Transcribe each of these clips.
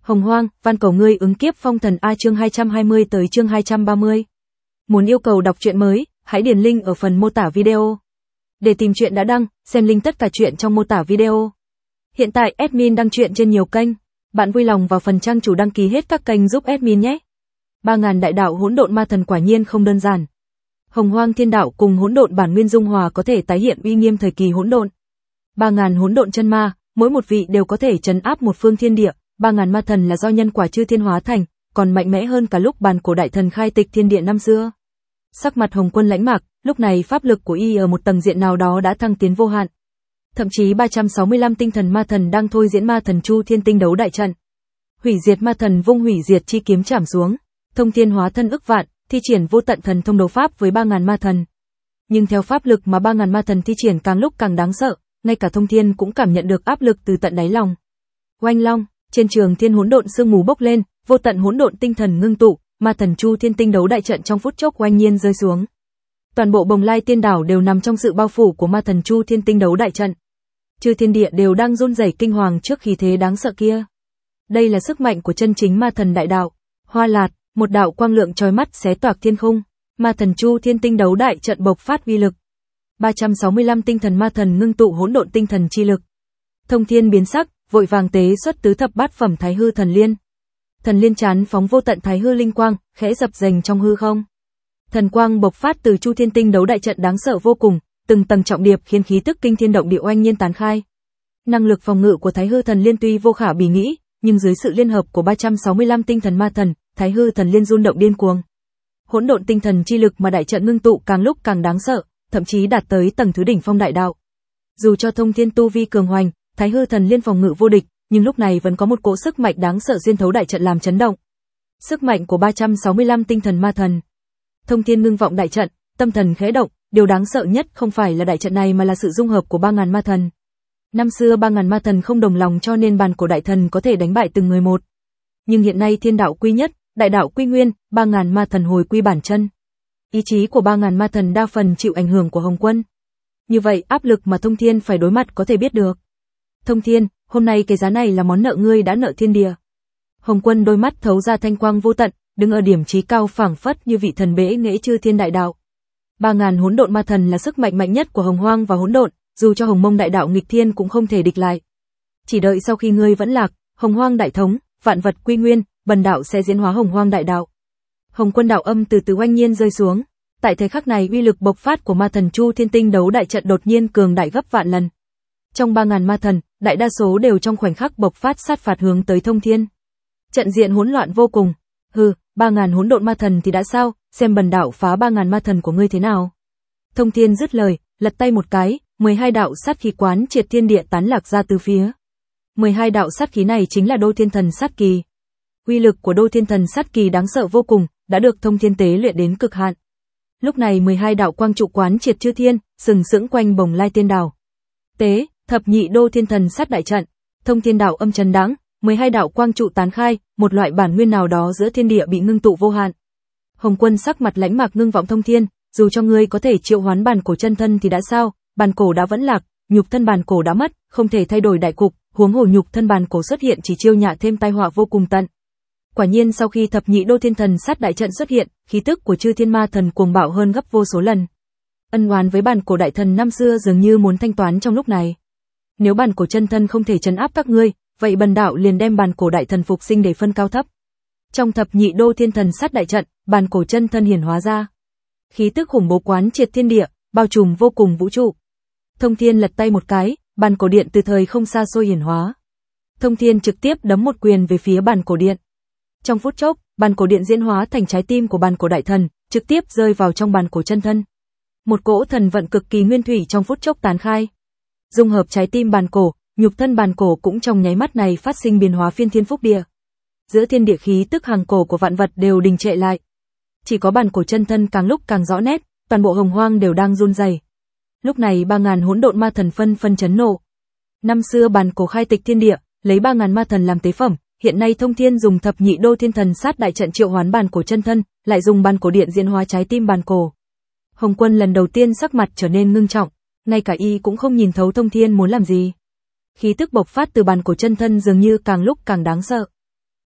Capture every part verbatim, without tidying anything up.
Hồng Hoang, van cầu ngươi ứng kiếp phong thần A chương hai trăm hai mươi tới chương hai trăm ba mươi. Muốn yêu cầu đọc truyện mới, hãy điền link ở phần mô tả video. Để tìm truyện đã đăng, xem link tất cả truyện trong mô tả video. Hiện tại admin đăng truyện trên nhiều kênh, bạn vui lòng vào phần trang chủ đăng ký hết các kênh giúp admin nhé. ba ngàn đại đạo hỗn độn ma thần quả nhiên không đơn giản. Hồng Hoang thiên đạo cùng hỗn độn bản nguyên dung hòa có thể tái hiện uy nghiêm thời kỳ hỗn độn. ba ngàn hỗn độn chân ma, mỗi một vị đều có thể trấn áp một phương thiên địa. ba ngàn ma thần là do nhân quả chư thiên hóa thành, còn mạnh mẽ hơn cả lúc bàn cổ đại thần khai tịch thiên địa năm xưa. Sắc mặt Hồng Quân lãnh mạc, lúc này pháp lực của y ở một tầng diện nào đó đã thăng tiến vô hạn. Thậm chí ba trăm sáu mươi lăm tinh thần ma thần đang thôi diễn ma thần chu thiên tinh đấu đại trận. Hủy diệt ma thần vung hủy diệt chi kiếm chảm xuống, thông thiên hóa thân ức vạn, thi triển vô tận thần thông đấu pháp với ba ngàn ma thần. Nhưng theo pháp lực mà ba ngàn ma thần thi triển càng lúc càng đáng sợ, ngay cả thông thiên cũng cảm nhận được áp lực từ tận đáy lòng. Oanh long, trên trường thiên hỗn độn sương mù bốc lên, vô tận hỗn độn tinh thần ngưng tụ, ma thần chu thiên tinh đấu đại trận trong phút chốc oanh nhiên rơi xuống. Toàn bộ Bồng Lai Tiên Đảo đều nằm trong sự bao phủ của ma thần chu thiên tinh đấu đại trận. Chư thiên địa đều đang run rẩy kinh hoàng trước khí thế đáng sợ kia. Đây là sức mạnh của chân chính ma thần đại đạo. Hoa lạt, một đạo quang lượng chói mắt xé toạc thiên khung, ma thần chu thiên tinh đấu đại trận bộc phát uy lực. ba trăm sáu mươi lăm tinh thần ma thần ngưng tụ hỗn độn tinh thần chi lực. Thông thiên biến sắc, vội vàng tế xuất tứ thập bát phẩm Thái Hư Thần Liên. Thần liên chán phóng vô tận Thái Hư linh quang, khẽ dập dềnh trong hư không. Thần quang bộc phát từ chu thiên tinh đấu đại trận đáng sợ vô cùng, từng tầng trọng điệp khiến khí tức kinh thiên động địa oanh nhiên tán khai. Năng lực phòng ngự của Thái Hư Thần Liên tuy vô khả bì nghĩ, nhưng dưới sự liên hợp của ba trăm sáu mươi lăm tinh thần ma thần, Thái Hư Thần Liên rung động điên cuồng. Hỗn độn tinh thần chi lực mà đại trận ngưng tụ càng lúc càng đáng sợ, thậm chí đạt tới tầng thứ đỉnh phong đại đạo. Dù cho thông thiên tu vi cường hoành, Thái Hư Thần Liên phòng ngự vô địch, nhưng lúc này vẫn có một cỗ sức mạnh đáng sợ xuyên thấu đại trận làm chấn động. Sức mạnh của ba trăm sáu mươi lăm tinh thần ma thần. Thông thiên ngưng vọng đại trận, tâm thần khẽ động, điều đáng sợ nhất không phải là đại trận này mà là sự dung hợp của ba ngàn ma thần. Năm xưa ba ngàn ma thần không đồng lòng cho nên bàn cổ đại thần có thể đánh bại từng người một. Nhưng hiện nay thiên đạo quy nhất, đại đạo quy nguyên, ba ngàn ma thần hồi quy bản chân. Ý chí của ba ngàn ma thần đa phần chịu ảnh hưởng của Hồng Quân. Như vậy áp lực mà Thông Thiên phải đối mặt có thể biết được. Thông Thiên, hôm nay cái giá này là món nợ ngươi đã nợ thiên địa. Hồng Quân đôi mắt thấu ra thanh quang vô tận, đứng ở điểm chí cao phảng phất như vị thần bệ nghệ chư thiên đại đạo. Ba ngàn hỗn độn ma thần là sức mạnh mạnh nhất của Hồng Hoang và hỗn độn, dù cho Hồng Mông đại đạo nghịch thiên cũng không thể địch lại. Chỉ đợi sau khi ngươi vẫn lạc, Hồng Hoang đại thống, vạn vật quy nguyên, bần đạo sẽ diễn hóa Hồng Hoang đại đạo. Hồng Quân đạo âm từ từ oanh nhiên rơi xuống. Tại thời khắc này uy lực bộc phát của ma thần chu thiên tinh đấu đại trận đột nhiên cường đại gấp vạn lần. Trong ba ngàn ma thần, đại đa số đều trong khoảnh khắc bộc phát sát phạt hướng tới Thông Thiên. Trận diện hỗn loạn vô cùng. Hừ, ba ngàn hỗn độn ma thần thì đã sao, xem bần đạo phá ba ngàn ma thần của ngươi thế nào. Thông Thiên dứt lời, lật tay một cái, mười hai đạo sát khí quán triệt thiên địa tán lạc ra từ phía. mười hai đạo sát khí này chính là Đô Thiên Thần sát kỳ. Uy lực của Đô Thiên Thần sát kỳ đáng sợ vô cùng, đã được Thông Thiên tế luyện đến cực hạn. Lúc này mười hai đạo quang trụ quán triệt chư thiên, sừng sững quanh Bồng Lai Tiên Đảo. Tế, thập nhị Đô Thiên Thần sát đại trận, Thông Thiên đạo âm trấn đáng, mười hai đạo quang trụ tán khai, một loại bản nguyên nào đó giữa thiên địa bị ngưng tụ vô hạn. Hồng Quân sắc mặt lãnh mạc ngưng vọng Thông Thiên, dù cho ngươi có thể triệu hoán bàn cổ chân thân thì đã sao, bàn cổ đã vẫn lạc, nhục thân bàn cổ đã mất, không thể thay đổi đại cục, huống hồ nhục thân bàn cổ xuất hiện chỉ chiêu nhạ thêm tai họa vô cùng tận. Quả nhiên sau khi thập nhị Đô Thiên Thần sát đại trận xuất hiện, khí tức của chư thiên ma thần cuồng bạo hơn gấp vô số lần. Ân oán với bàn cổ đại thần năm xưa dường như muốn thanh toán trong lúc này. Nếu bàn cổ chân thân không thể trấn áp các ngươi, vậy bần đạo liền đem bàn cổ đại thần phục sinh để phân cao thấp. Trong thập nhị Đô Thiên Thần sát đại trận, bàn cổ chân thân hiển hóa ra. Khí tức khủng bố quán triệt thiên địa, bao trùm vô cùng vũ trụ. Thông Thiên lật tay một cái, bàn cổ điện từ thời không xa xôi hiển hóa. Thông Thiên trực tiếp đấm một quyền về phía bàn cổ điện. Trong phút chốc, bàn cổ điện diễn hóa thành trái tim của bàn cổ đại thần, trực tiếp rơi vào trong bàn cổ chân thân. Một cỗ thần vận cực kỳ nguyên thủy trong phút chốc tán khai. Dung hợp trái tim bàn cổ, nhục thân bàn cổ cũng trong nháy mắt này phát sinh biến hóa phiên thiên phúc địa. Giữa thiên địa khí tức hàng cổ của vạn vật đều đình trệ lại. Chỉ có bàn cổ chân thân càng lúc càng rõ nét, toàn bộ Hồng Hoang đều đang run rẩy. Lúc này ba ngàn hỗn độn ma thần phân phân chấn nộ. Năm xưa bàn cổ khai tịch thiên địa, lấy ba ngàn ma thần làm tế phẩm, hiện nay Thông Thiên dùng thập nhị Đô Thiên Thần sát đại trận triệu hoán bàn cổ chân thân, lại dùng bàn cổ điện diễn hóa trái tim bàn cổ. Hồng Quân lần đầu tiên sắc mặt trở nên ngưng trọng, ngay cả y cũng không nhìn thấu Thông Thiên muốn làm gì. Khí tức bộc phát từ bàn cổ chân thân dường như càng lúc càng đáng sợ.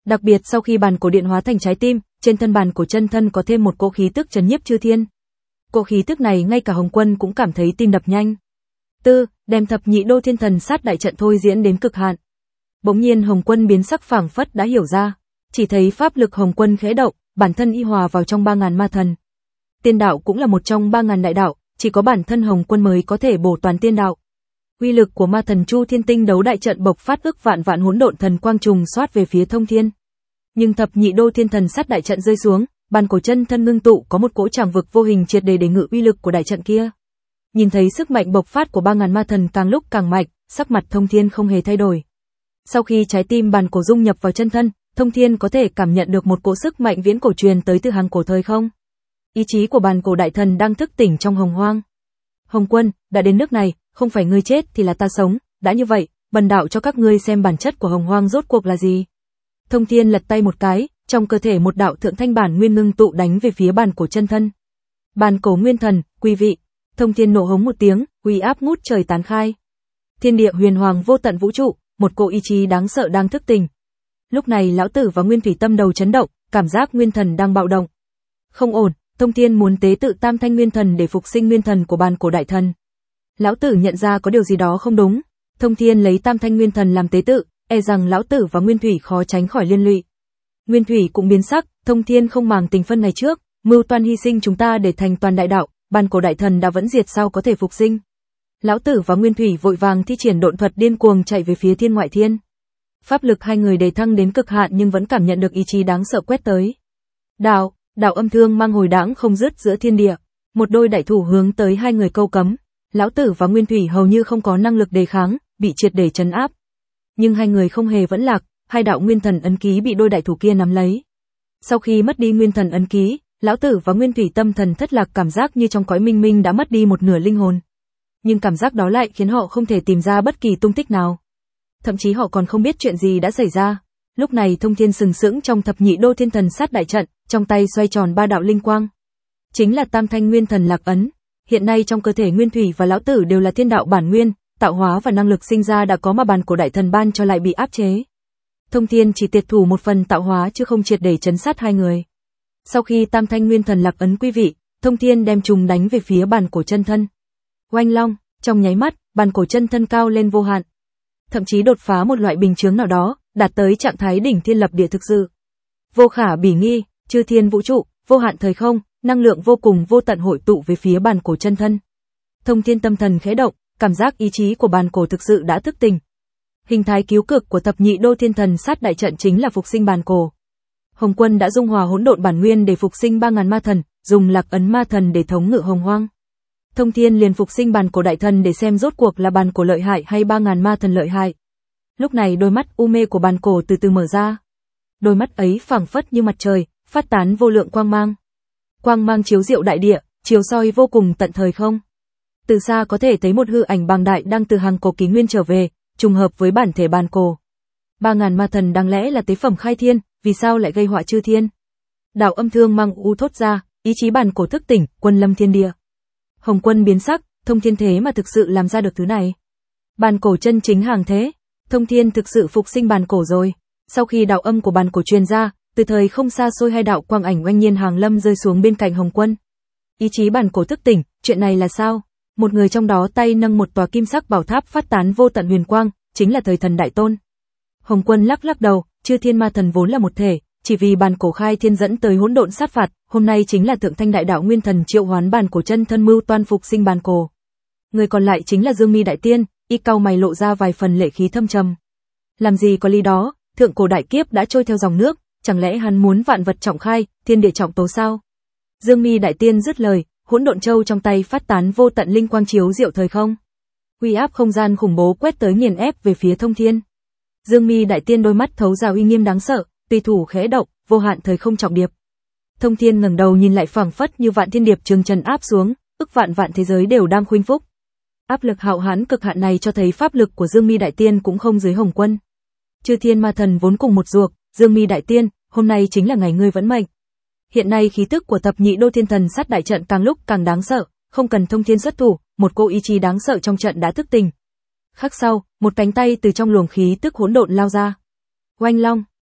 Đặc biệt sau khi bàn cổ điện hóa thành trái tim, trên thân bàn cổ chân thân có thêm một cỗ khí tức trấn nhiếp chư thiên. Cỗ khí tức này ngay cả Hồng Quân cũng cảm thấy tim đập nhanh. Tư, đem thập nhị đô thiên thần sát đại trận thôi diễn đến cực hạn. Bỗng nhiên Hồng Quân biến sắc phảng phất đã hiểu ra, chỉ thấy pháp lực Hồng Quân khẽ động, bản thân y hòa vào trong ba ngàn ma thần. Tiên đạo cũng là một trong ba ngàn đại đạo, chỉ có bản thân Hồng Quân mới có thể bổ toàn tiên đạo. Uy lực của ma thần Chu Thiên Tinh đấu đại trận bộc phát ức vạn vạn hỗn độn thần quang trùng xoát về phía Thông Thiên. Nhưng thập nhị đô thiên thần sát đại trận rơi xuống, bàn cổ chân thân ngưng tụ có một cỗ trảm vực vô hình triệt để để ngự uy lực của đại trận kia. Nhìn thấy sức mạnh bộc phát của ba ngàn ma thần càng lúc càng mạnh, sắc mặt Thông Thiên không hề thay đổi. Sau khi trái tim bàn cổ dung nhập vào chân thân, Thông Thiên có thể cảm nhận được một cỗ sức mạnh viễn cổ truyền tới từ hàng cổ thời không. Ý chí của bàn cổ đại thần đang thức tỉnh trong hồng hoang. Hồng Quân, đã đến nước này, không phải ngươi chết thì là ta sống, đã như vậy, bần đạo cho các ngươi xem bản chất của hồng hoang rốt cuộc là gì. Thông Thiên lật tay một cái, trong cơ thể một đạo thượng thanh bản nguyên ngưng tụ đánh về phía bàn cổ chân thân. Bàn cổ nguyên thần, quý vị. Thông Thiên nổ hống một tiếng, uy áp ngút trời tán khai. Thiên địa huyền hoàng vô tận vũ trụ, một cỗ ý chí đáng sợ đang thức tỉnh. Lúc này lão tử và Nguyên Thủy tâm đầu chấn động, cảm giác nguyên thần đang bạo động. Không ổn, Thông Thiên muốn tế tự tam thanh nguyên thần để phục sinh nguyên thần của bàn cổ đại thần. Lão tử nhận ra có điều gì đó không đúng. Thông Thiên lấy tam thanh nguyên thần làm tế tự, e rằng lão tử và Nguyên Thủy khó tránh khỏi liên lụy. Nguyên Thủy cũng biến sắc, Thông Thiên không màng tình phân này trước, mưu toan hy sinh chúng ta để thành toàn đại đạo, bàn cổ đại thần đã vẫn diệt sao có thể phục sinh. Lão tử và Nguyên Thủy vội vàng thi triển độn thuật điên cuồng chạy về phía thiên ngoại thiên. Pháp lực hai người đề thăng đến cực hạn nhưng vẫn cảm nhận được ý chí đáng sợ quét tới. Đạo, đạo âm thương mang hồi đãng không dứt giữa thiên địa, một đôi đại thủ hướng tới hai người câu cấm. Lão tử và Nguyên Thủy hầu như không có năng lực đề kháng, bị triệt để trấn áp. Nhưng hai người không hề vẫn lạc, hai đạo nguyên thần ấn ký bị đôi đại thủ kia nắm lấy. Sau khi mất đi nguyên thần ấn ký, lão tử và Nguyên Thủy tâm thần thất lạc, cảm giác như trong cõi minh minh đã mất đi một nửa linh hồn. Nhưng cảm giác đó lại khiến họ không thể tìm ra bất kỳ tung tích nào. Thậm chí họ còn không biết chuyện gì đã xảy ra. Lúc này Thông Thiên sừng sững trong thập nhị đô thiên thần sát đại trận, trong tay xoay tròn ba đạo linh quang. Chính là tam thanh nguyên thần lạc ấn. Hiện nay trong cơ thể Nguyên Thủy và lão tử đều là thiên đạo bản nguyên, tạo hóa và năng lực sinh ra đã có mà bàn cổ đại thần ban cho lại bị áp chế. Thông Thiên chỉ tiệt thủ một phần tạo hóa chứ không triệt để chấn sát hai người. Sau khi tam thanh nguyên thần lạc ấn quý vị, Thông Thiên đem trùng đánh về phía bàn cổ chân thân. Oanh long, trong nháy mắt, bàn cổ chân thân cao lên vô hạn. Thậm chí đột phá một loại bình chướng nào đó, đạt tới trạng thái đỉnh thiên lập địa thực sự. Vô khả bỉ nghi, chư thiên vũ trụ, vô hạn thời không, năng lượng vô cùng vô tận hội tụ về phía bàn cổ chân thân. Thông Thiên tâm thần khẽ động, cảm giác ý chí của bàn cổ thực sự đã thức tỉnh. Hình thái cứu cực của thập nhị đô thiên thần sát đại trận chính là phục sinh bàn cổ. Hồng Quân đã dung hòa hỗn độn bản nguyên để phục sinh ba ngàn ma thần, dùng lạc ấn ma thần để thống ngự hồng hoang. Thông Thiên liền phục sinh bàn cổ đại thần để xem rốt cuộc là bàn cổ lợi hại hay ba ngàn ma thần lợi hại. Lúc này đôi mắt u mê của bàn cổ từ từ mở ra. Đôi mắt ấy phảng phất như mặt trời, phát tán vô lượng quang mang. Quang mang chiếu rọi đại địa, chiếu soi vô cùng tận thời không. Từ xa có thể thấy một hư ảnh bàng đại đang từ hàng cổ kỷ nguyên trở về, trùng hợp với bản thể bàn cổ. Ba ngàn ma thần đáng lẽ là tế phẩm khai thiên, vì sao lại gây họa chư thiên? Đạo âm thương mang u thốt ra, ý chí bàn cổ thức tỉnh, quân lâm thiên địa. Hồng Quân biến sắc, Thông Thiên thế mà thực sự làm ra được thứ này. Bàn cổ chân chính hàng thế, Thông Thiên thực sự phục sinh bàn cổ rồi. Sau khi đạo âm của bàn cổ truyền ra, từ thời không xa xôi hai đạo quang ảnh oanh nhiên hàng lâm rơi xuống bên cạnh Hồng Quân. Ý chí bàn cổ thức tỉnh, chuyện này là sao? Một người trong đó tay nâng một tòa kim sắc bảo tháp phát tán vô tận huyền quang, chính là thời thần đại tôn. Hồng Quân lắc lắc đầu, chư thiên ma thần vốn là một thể, chỉ vì bàn cổ khai thiên dẫn tới hỗn độn sát phạt, hôm nay chính là thượng thanh đại đạo nguyên thần triệu hoán bàn cổ chân thân mưu toan phục sinh bàn cổ. Người còn lại chính là Dương Mi đại tiên, y cau mày lộ ra vài phần lệ khí thâm trầm. Làm gì có lý đó, thượng cổ đại kiếp đã trôi theo dòng nước, chẳng lẽ hắn muốn vạn vật trọng khai, thiên địa trọng tố sao? Dương Mi đại tiên dứt lời, hỗn độn châu trong tay phát tán vô tận linh quang chiếu diệu thời không. Uy áp không gian khủng bố quét tới nghiền ép về phía Thông Thiên. Dương Mi đại tiên đôi mắt thấu ra uy nghiêm đáng sợ, tùy thủ khẽ động, vô hạn thời không trọng điệp. Thông Thiên ngẩng đầu nhìn lại phảng phất như vạn thiên điệp trường trần áp xuống, ức vạn vạn thế giới đều đang khuynh phúc. Áp lực hạo hãn cực hạn này cho thấy pháp lực của Dương Mi đại tiên cũng không dưới Hồng Quân. Chư thiên ma thần vốn cùng một ruột, Dương Mi đại tiên, hôm nay chính là ngày ngươi vẫn mệnh. Hiện nay khí tức của thập nhị đô thiên thần sát đại trận càng lúc càng đáng sợ, không cần Thông Thiên xuất thủ, một cỗ ý chí đáng sợ trong trận đã thức tỉnh. Khắc sau, một cánh tay từ trong luồng khí tức hỗn độn lao ra. Oanh long,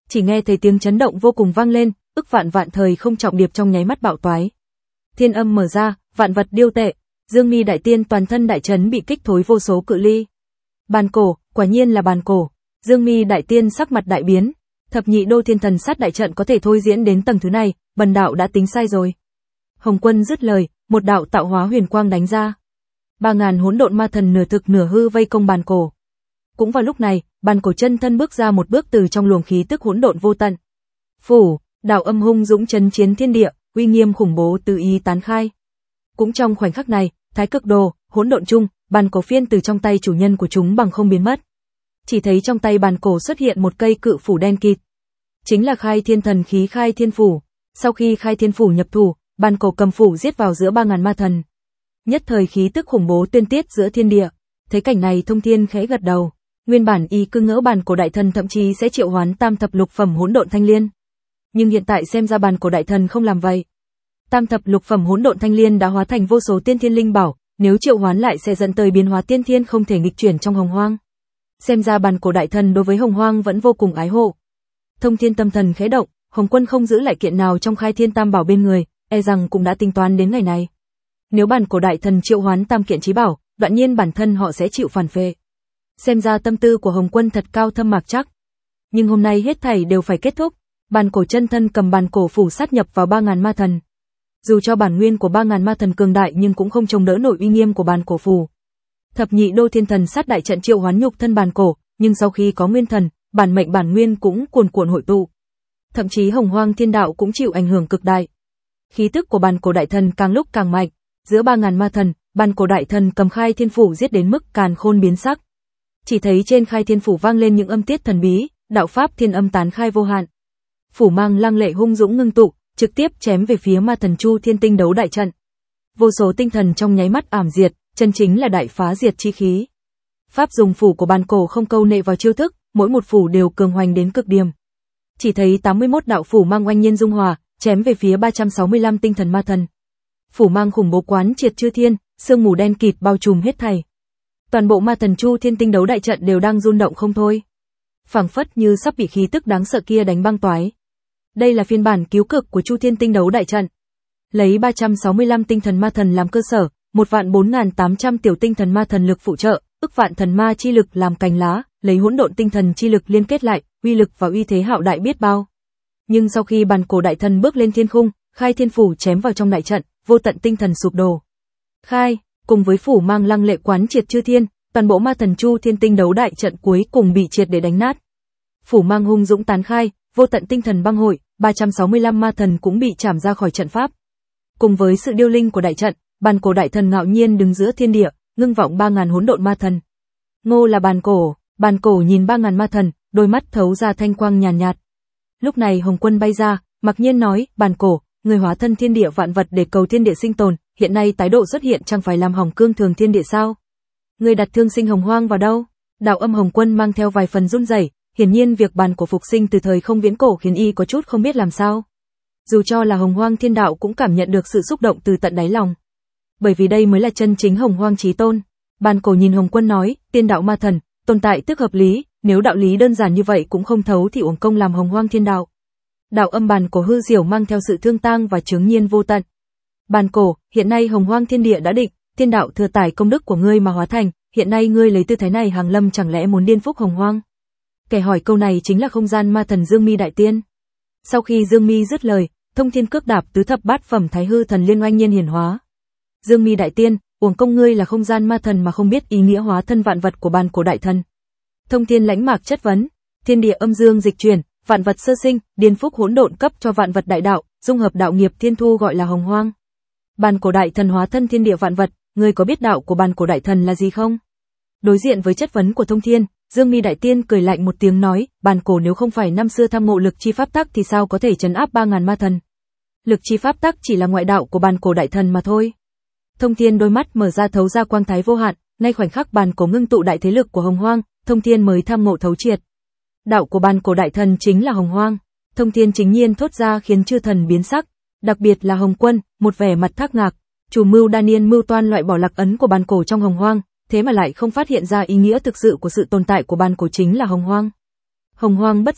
Chỉ nghe thấy tiếng chấn động vô cùng vang lên, ức vạn vạn thời không trọng điệp trong nháy mắt bạo toái. Thiên âm mở ra, vạn vật điêu tệ, Dương Mi đại tiên toàn thân đại chấn bị kích thối vô số cự ly. Bàn cổ, quả nhiên là bàn cổ. Dương Mi đại tiên sắc mặt đại biến, thập nhị đô thiên thần sát đại trận có thể thôi diễn đến tầng thứ này, bần đạo đã tính sai rồi. Hồng Quân dứt lời, một đạo tạo hóa huyền quang đánh ra. Ba ngàn hỗn độn ma thần nửa thực nửa hư vây công bàn cổ. Cũng vào lúc này, bàn cổ chân thân bước ra một bước từ trong luồng khí tức hỗn độn vô tận. Phủ, đạo âm hung dũng chấn chiến thiên địa, uy nghiêm khủng bố từ ý tán khai. Cũng trong khoảnh khắc này, thái cực đồ, hỗn độn chung, bàn cổ phiên từ trong tay chủ nhân của chúng bằng không biến mất. Chỉ thấy trong tay bàn cổ xuất hiện một cây cự phủ đen kịt. Chính là khai thiên thần khí khai thiên phủ. Sau khi khai thiên phủ nhập thủ, bàn cổ cầm phủ giết vào giữa ba ngàn ma thần. Nhất thời khí tức khủng bố tuyên tiết giữa thiên địa. Thấy cảnh này Thông Thiên khẽ gật đầu. Nguyên bản y cứ ngỡ bàn cổ đại thần thậm chí sẽ triệu hoán tam thập lục phẩm hỗn độn thanh liên. Nhưng hiện tại xem ra bàn cổ đại thần không làm vậy. Tam thập lục phẩm hỗn độn thanh liên đã hóa thành vô số tiên thiên linh bảo, nếu triệu hoán lại sẽ dẫn tới biến hóa tiên thiên không thể nghịch chuyển trong hồng hoang. Xem ra bàn cổ đại thần đối với hồng hoang vẫn vô cùng ái hộ. Thông Thiên tâm thần khẽ động, Hồng Quân không giữ lại kiện nào trong khai thiên tam bảo bên người, e rằng cũng đã tính toán đến ngày này. Nếu bàn cổ đại thần triệu hoán tam kiện chí bảo, đoạn nhiên bản thân họ sẽ chịu phản phệ. Xem ra tâm tư của Hồng Quân thật cao thâm mạc chắc. Nhưng hôm nay hết thảy đều phải kết thúc, bàn cổ chân thân cầm bàn cổ phủ sát nhập vào ba ngàn ma thần. Dù cho bản nguyên của ba ngàn ma thần cường đại nhưng cũng không chống đỡ nổi uy nghiêm của bàn cổ phủ. Thập nhị đô thiên thần sát đại trận triệu hoán nhục thân bàn cổ, nhưng sau khi có nguyên thần, bản mệnh bản nguyên cũng cuồn cuộn hội tụ. Thậm chí hồng hoang thiên đạo cũng chịu ảnh hưởng cực đại. Khí tức của bàn cổ đại thần càng lúc càng mạnh, giữa ba ngàn ma thần, bàn cổ đại thần cầm khai thiên phủ giết đến mức càn khôn biến sắc. Chỉ thấy trên khai thiên phủ vang lên những âm tiết thần bí, đạo pháp thiên âm tán khai vô hạn. Phủ mang lăng lệ hung dũng ngưng tụ, trực tiếp chém về phía ma thần Chu Thiên Tinh đấu đại trận. Vô số tinh thần trong nháy mắt ảm diệt, chân chính là đại phá diệt chi khí. Pháp dùng phủ của bàn cổ không câu nệ vào chiêu thức, mỗi một phủ đều cường hoành đến cực điểm. Chỉ thấy tám mươi mốt đạo phủ mang oanh nhiên dung hòa, chém về phía ba trăm sáu mươi lăm tinh thần ma thần. Phủ mang khủng bố quán triệt chư thiên, sương mù đen kịt bao trùm hết thảy. Toàn bộ ma thần Chu Thiên Tinh đấu đại trận đều đang rung động không thôi. Phảng phất như sắp bị khí tức đáng sợ kia đánh băng toái. Đây là phiên bản cứu cực của Chu Thiên Tinh đấu đại trận. Lấy ba trăm sáu mươi lăm tinh thần ma thần làm cơ sở, một vạn bốn nghìn tám trăm tiểu tinh thần ma thần lực phụ trợ, ức vạn thần ma chi lực làm cành lá, lấy hỗn độn tinh thần chi lực liên kết lại, uy lực và uy thế hạo đại biết bao. Nhưng sau khi bàn cổ đại thần bước lên thiên khung, khai thiên phủ chém vào trong đại trận, vô tận tinh thần sụp đổ. Khai, cùng với phủ mang lăng lệ quán triệt chư thiên, toàn bộ ma thần Chu Thiên Tinh đấu đại trận cuối cùng bị triệt để đánh nát. Phủ mang hung dũng tán khai, vô tận tinh thần băng hội, ba trăm sáu mươi lăm ma thần cũng bị trảm ra khỏi trận pháp. Cùng với sự điêu linh của đại trận, bàn cổ đại thần ngạo nhiên đứng giữa thiên địa, ngưng vọng ba ngàn hỗn độn ma thần. Ngô là bàn cổ, bàn cổ nhìn ba ngàn ma thần, đôi mắt thấu ra thanh quang nhàn nhạt, nhạt. Lúc này Hồng Quân bay ra, mặc nhiên nói, bàn cổ, người hóa thân thiên địa vạn vật để cầu thiên địa sinh tồn, hiện nay tái độ xuất hiện chẳng phải làm hỏng cương thường thiên địa sao? Người đặt thương sinh hồng hoang vào đâu? Đạo âm Hồng Quân mang theo vài phần run rẩy, hiển nhiên việc bàn cổ phục sinh từ thời không viễn cổ khiến y có chút không biết làm sao. Dù cho là hồng hoang thiên đạo cũng cảm nhận được sự xúc động từ tận đáy lòng. Bởi vì đây mới là chân chính hồng hoang chí tôn. Bàn cổ nhìn Hồng Quân nói, tiên đạo ma thần, tồn tại tức hợp lý, nếu đạo lý đơn giản như vậy cũng không thấu thì uổng công làm hồng hoang thiên đạo. Đạo âm bàn cổ hư diểu mang theo sự thương tang và chướng nhiên vô tận. Bàn cổ, hiện nay hồng hoang thiên địa đã định, thiên đạo thừa tải công đức của ngươi mà hóa thành, hiện nay ngươi lấy tư thái này hàng lâm chẳng lẽ muốn điên phúc hồng hoang? Kẻ hỏi câu này chính là không gian ma thần Dương Mi đại tiên. Sau khi Dương Mi dứt lời, thông thiên cước đạp tứ thập bát phẩm thái hư thần liên oanh nhiên hiển hóa. Dương Mi đại tiên, uổng công ngươi là không gian ma thần mà không biết ý nghĩa hóa thân vạn vật của bàn cổ đại thần. Thông thiên lãnh mạc chất vấn, thiên địa âm dương dịch chuyển, vạn vật sơ sinh, điên phúc hỗn độn cấp cho vạn vật đại đạo, dung hợp đạo nghiệp thiên thu gọi là hồng hoang. Bàn cổ đại thần hóa thân thiên địa vạn vật, ngươi có biết đạo của bàn cổ đại thần là gì không? Đối diện với chất vấn của Thông Thiên, Dương Mi đại tiên cười lạnh một tiếng nói, bàn cổ nếu không phải năm xưa tham ngộ lực chi pháp tắc thì sao có thể trấn áp ba ngàn ma thần? Lực chi pháp tắc chỉ là ngoại đạo của bàn cổ đại thần mà thôi. Thông Thiên đôi mắt mở ra thấu ra quang thái vô hạn, ngay khoảnh khắc bàn cổ ngưng tụ đại thế lực của hồng hoang, Thông Thiên mới tham ngộ thấu triệt. Đạo của bàn cổ đại thần chính là hồng hoang. Thông Thiên chính nhiên thốt ra khiến chư thần biến sắc, đặc biệt là Hồng Quân, một vẻ mặt thắc ngạc, chủ mưu đa niên mưu toan loại bỏ lạc ấn của bàn cổ trong hồng hoang, thế mà lại không phát hiện ra ý nghĩa thực sự của sự tồn tại của bàn cổ chính là hồng hoang. Hồng hoang bất diệt,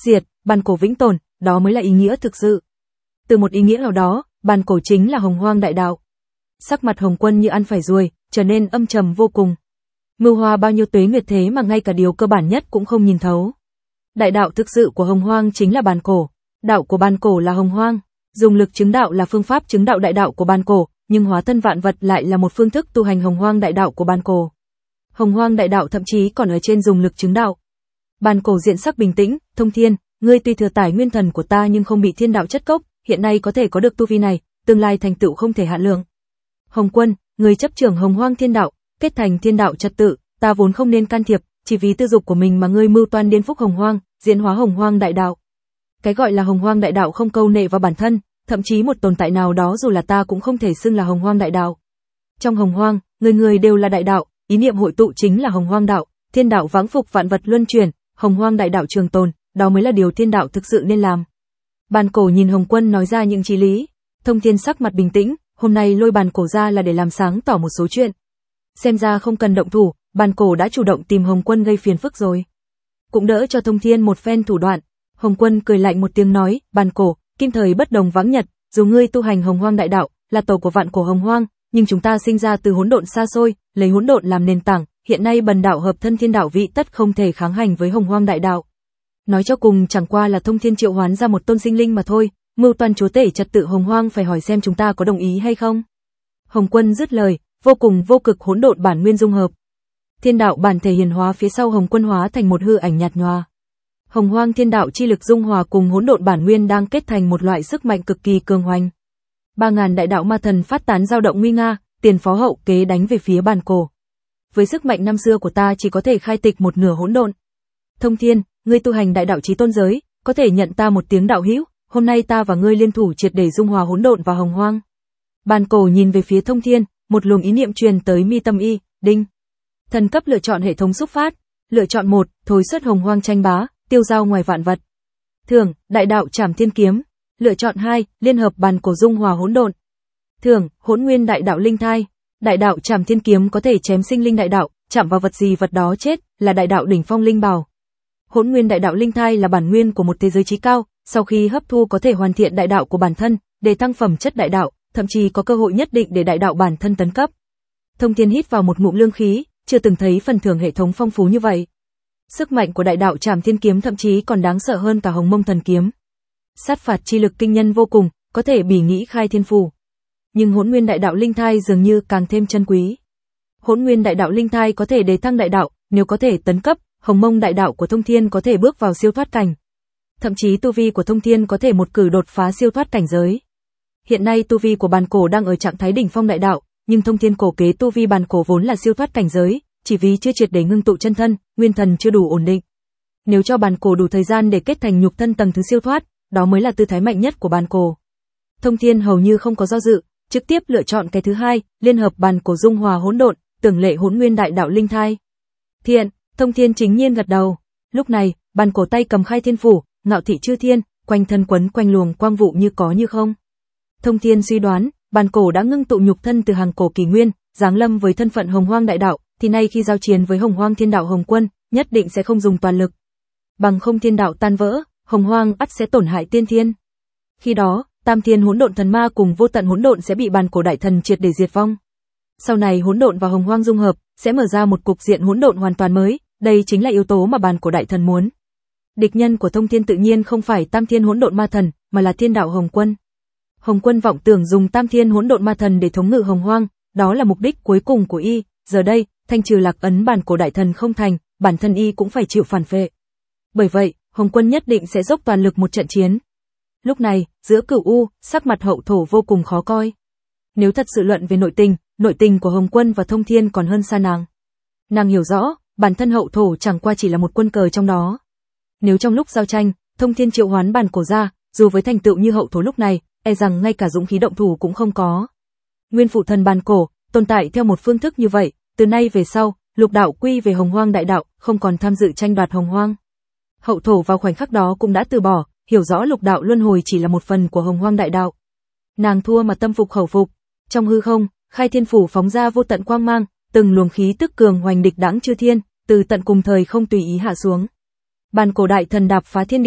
bàn cổ vĩnh tồn, đó mới là ý nghĩa thực sự. Từ một ý nghĩa nào đó, bàn cổ chính là hồng hoang đại đạo. Sắc mặt Hồng Quân như ăn phải ruồi, trở nên âm trầm vô cùng. Mưu hoa bao nhiêu tuế nguyệt thế mà ngay cả điều cơ bản nhất cũng không nhìn thấu. Đại đạo thực sự của hồng hoang chính là bàn cổ, đạo của bàn cổ là hồng hoang, dùng lực chứng đạo là phương pháp chứng đạo đại đạo của bàn cổ, nhưng hóa thân vạn vật lại là một phương thức tu hành hồng hoang đại đạo của bàn cổ. Hồng hoang đại đạo thậm chí còn ở trên dùng lực chứng đạo. Bàn cổ diện sắc bình tĩnh, Thông Thiên, ngươi tuy thừa tải nguyên thần của ta nhưng không bị thiên đạo chất cốc, hiện nay có thể có được tu vi này, tương lai thành tựu không thể hạn lượng. Hồng Quân, người chấp trưởng hồng hoang thiên đạo, kết thành thiên đạo trật tự, ta vốn không nên can thiệp, chỉ vì tư dục của mình mà ngươi mưu toan điên phúc hồng hoang, diễn hóa hồng hoang đại đạo. Cái gọi là hồng hoang đại đạo không câu nệ vào bản thân, thậm chí một tồn tại nào đó dù là ta cũng không thể xưng là hồng hoang đại đạo. Trong hồng hoang, người người đều là đại đạo, ý niệm hội tụ chính là hồng hoang đạo, thiên đạo vãng phục vạn vật luân chuyển, hồng hoang đại đạo trường tồn, đó mới là điều thiên đạo thực sự nên làm. Bàn cổ nhìn Hồng Quân nói ra những chí lý. Thông Thiên sắc mặt bình tĩnh, hôm nay lôi bàn cổ ra là để làm sáng tỏ một số chuyện. Xem ra không cần động thủ, bàn cổ đã chủ động tìm Hồng Quân gây phiền phức rồi. Cũng đỡ cho Thông Thiên một phen thủ đoạn. Hồng Quân cười lạnh một tiếng nói, bàn cổ, kim thời bất đồng vãng nhật, dù ngươi tu hành hồng hoang đại đạo, là tổ của vạn cổ hồng hoang, nhưng chúng ta sinh ra từ hỗn độn xa xôi, lấy hỗn độn làm nền tảng, hiện nay bần đạo hợp thân thiên đạo vị tất không thể kháng hành với hồng hoang đại đạo. Nói cho cùng chẳng qua là Thông Thiên triệu hoán ra một tôn sinh linh mà thôi, mưu toan chúa tể trật tự hồng hoang phải hỏi xem chúng ta có đồng ý hay không. Hồng Quân dứt lời, vô cùng vô cực hỗn độn bản nguyên dung hợp. Thiên đạo bản thể hiển hóa phía sau Hồng Quân hóa thành một hư ảnh nhạt nhòa. Hồng hoang thiên đạo chi lực dung hòa cùng hỗn độn bản nguyên đang kết thành một loại sức mạnh cực kỳ cường hoành. Ba ngàn đại đạo ma thần phát tán dao động nguy nga, tiền phó hậu kế đánh về phía bàn cổ. Với sức mạnh năm xưa của ta chỉ có thể khai tịch một nửa hỗn độn. Thông Thiên, ngươi tu hành đại đạo chí tôn giới, có thể nhận ta một tiếng đạo hữu, hôm nay ta và ngươi liên thủ triệt để dung hòa hỗn độn và hồng hoang. Bàn cổ nhìn về phía Thông Thiên, một luồng ý niệm truyền tới mi tâm y, đinh. Thần cấp lựa chọn hệ thống xúc phát, lựa chọn một, thối xuất hồng hoang tranh bá, tiêu giao ngoài vạn vật. Thưởng, đại đạo trảm thiên kiếm. Lựa chọn hai, liên hợp bàn cổ dung hòa hỗn độn. Thưởng, hỗn nguyên đại đạo linh thai. Đại đạo trảm thiên kiếm có thể chém sinh linh đại đạo, chạm vào vật gì vật đó chết, là đại đạo đỉnh phong linh bảo. Hỗn nguyên đại đạo linh thai là bản nguyên của một thế giới chí cao, sau khi hấp thu có thể hoàn thiện đại đạo của bản thân, để tăng phẩm chất đại đạo, thậm chí có cơ hội nhất định để đại đạo bản thân tấn cấp. Thông Thiên hít vào một ngụm lương khí, chưa từng thấy phần thưởng hệ thống phong phú như vậy. Sức mạnh của đại đạo trảm thiên kiếm thậm chí còn đáng sợ hơn cả hồng mông thần kiếm. Sát phạt chi lực kinh nhân vô cùng, có thể bỉ nghĩ khai thiên phù. Nhưng hỗn nguyên đại đạo linh thai dường như càng thêm chân quý. Hỗn nguyên đại đạo linh thai có thể đề thăng đại đạo, nếu có thể tấn cấp, hồng mông đại đạo của Thông Thiên có thể bước vào siêu thoát cảnh. Thậm chí tu vi của Thông Thiên có thể một cử đột phá siêu thoát cảnh giới. Hiện nay tu vi của bàn cổ đang ở trạng thái đỉnh phong đại đạo, nhưng Thông Thiên cổ kế tu vi bàn cổ vốn là siêu thoát cảnh giới, chỉ vì chưa triệt để ngưng tụ chân thân, nguyên thần chưa đủ ổn định. Nếu cho bàn cổ đủ thời gian để kết thành nhục thân tầng thứ siêu thoát, đó mới là tư thái mạnh nhất của bàn cổ. Thông Thiên hầu như không có do dự, trực tiếp lựa chọn cái thứ hai, liên hợp bàn cổ dung hòa hỗn độn, tưởng lệ hỗn nguyên đại đạo linh thai. Thiện, Thông Thiên chính nhiên gật đầu. Lúc này, bàn cổ tay cầm khai thiên phủ, ngạo thị chư thiên, quanh thân quấn quanh luồng quang vụ như có như không. Thông Thiên suy đoán, bàn cổ đã ngưng tụ nhục thân từ hàng cổ kỷ nguyên, giáng lâm với thân phận hồng hoang đại đạo, thì nay khi giao chiến với hồng hoang thiên đạo Hồng Quân, nhất định sẽ không dùng toàn lực. Bằng không thiên đạo tan vỡ, hồng hoang ắt sẽ tổn hại tiên thiên. Khi đó, tam thiên hỗn độn thần ma cùng vô tận hỗn độn sẽ bị bàn cổ đại thần triệt để diệt vong. Sau này hỗn độn và hồng hoang dung hợp, sẽ mở ra một cục diện hỗn độn hoàn toàn mới, đây chính là yếu tố mà bàn cổ đại thần muốn. Địch nhân của Thông Thiên tự nhiên không phải tam thiên hỗn độn ma thần, mà là thiên đạo Hồng Quân. Hồng Quân vọng tưởng dùng tam thiên hỗn độn ma thần để thống ngự hồng hoang, đó là mục đích cuối cùng của y, giờ đây, thanh trừ lạc ấn bàn cổ đại thần không thành, bản thân y cũng phải chịu phản phệ. Bởi vậy, Hồng Quân nhất định sẽ dốc toàn lực một trận chiến. Lúc này, giữa Cửu U, sắc mặt Hậu Thổ vô cùng khó coi. Nếu thật sự luận về nội tình, nội tình của Hồng Quân và Thông Thiên còn hơn xa nàng. Nàng hiểu rõ, bản thân Hậu Thổ chẳng qua chỉ là một quân cờ trong đó. Nếu trong lúc giao tranh, Thông Thiên triệu hoán bàn cổ ra, dù với thành tựu như Hậu Thổ lúc này, e rằng ngay cả dũng khí động thủ cũng không có. Nguyên phụ thần bàn cổ, tồn tại theo một phương thức như vậy, từ nay về sau, lục đạo quy về hồng hoang đại đạo, không còn tham dự tranh đoạt hồng hoang. Hậu Thổ vào khoảnh khắc đó cũng đã từ bỏ, hiểu rõ lục đạo luân hồi chỉ là một phần của hồng hoang đại đạo. Nàng thua mà tâm phục khẩu phục. Trong hư không, khai thiên phủ phóng ra vô tận quang mang, từng luồng khí tức cường hoành địch đãng chư thiên, từ tận cùng thời không tùy ý hạ xuống. Bàn cổ đại thần đạp phá thiên địa,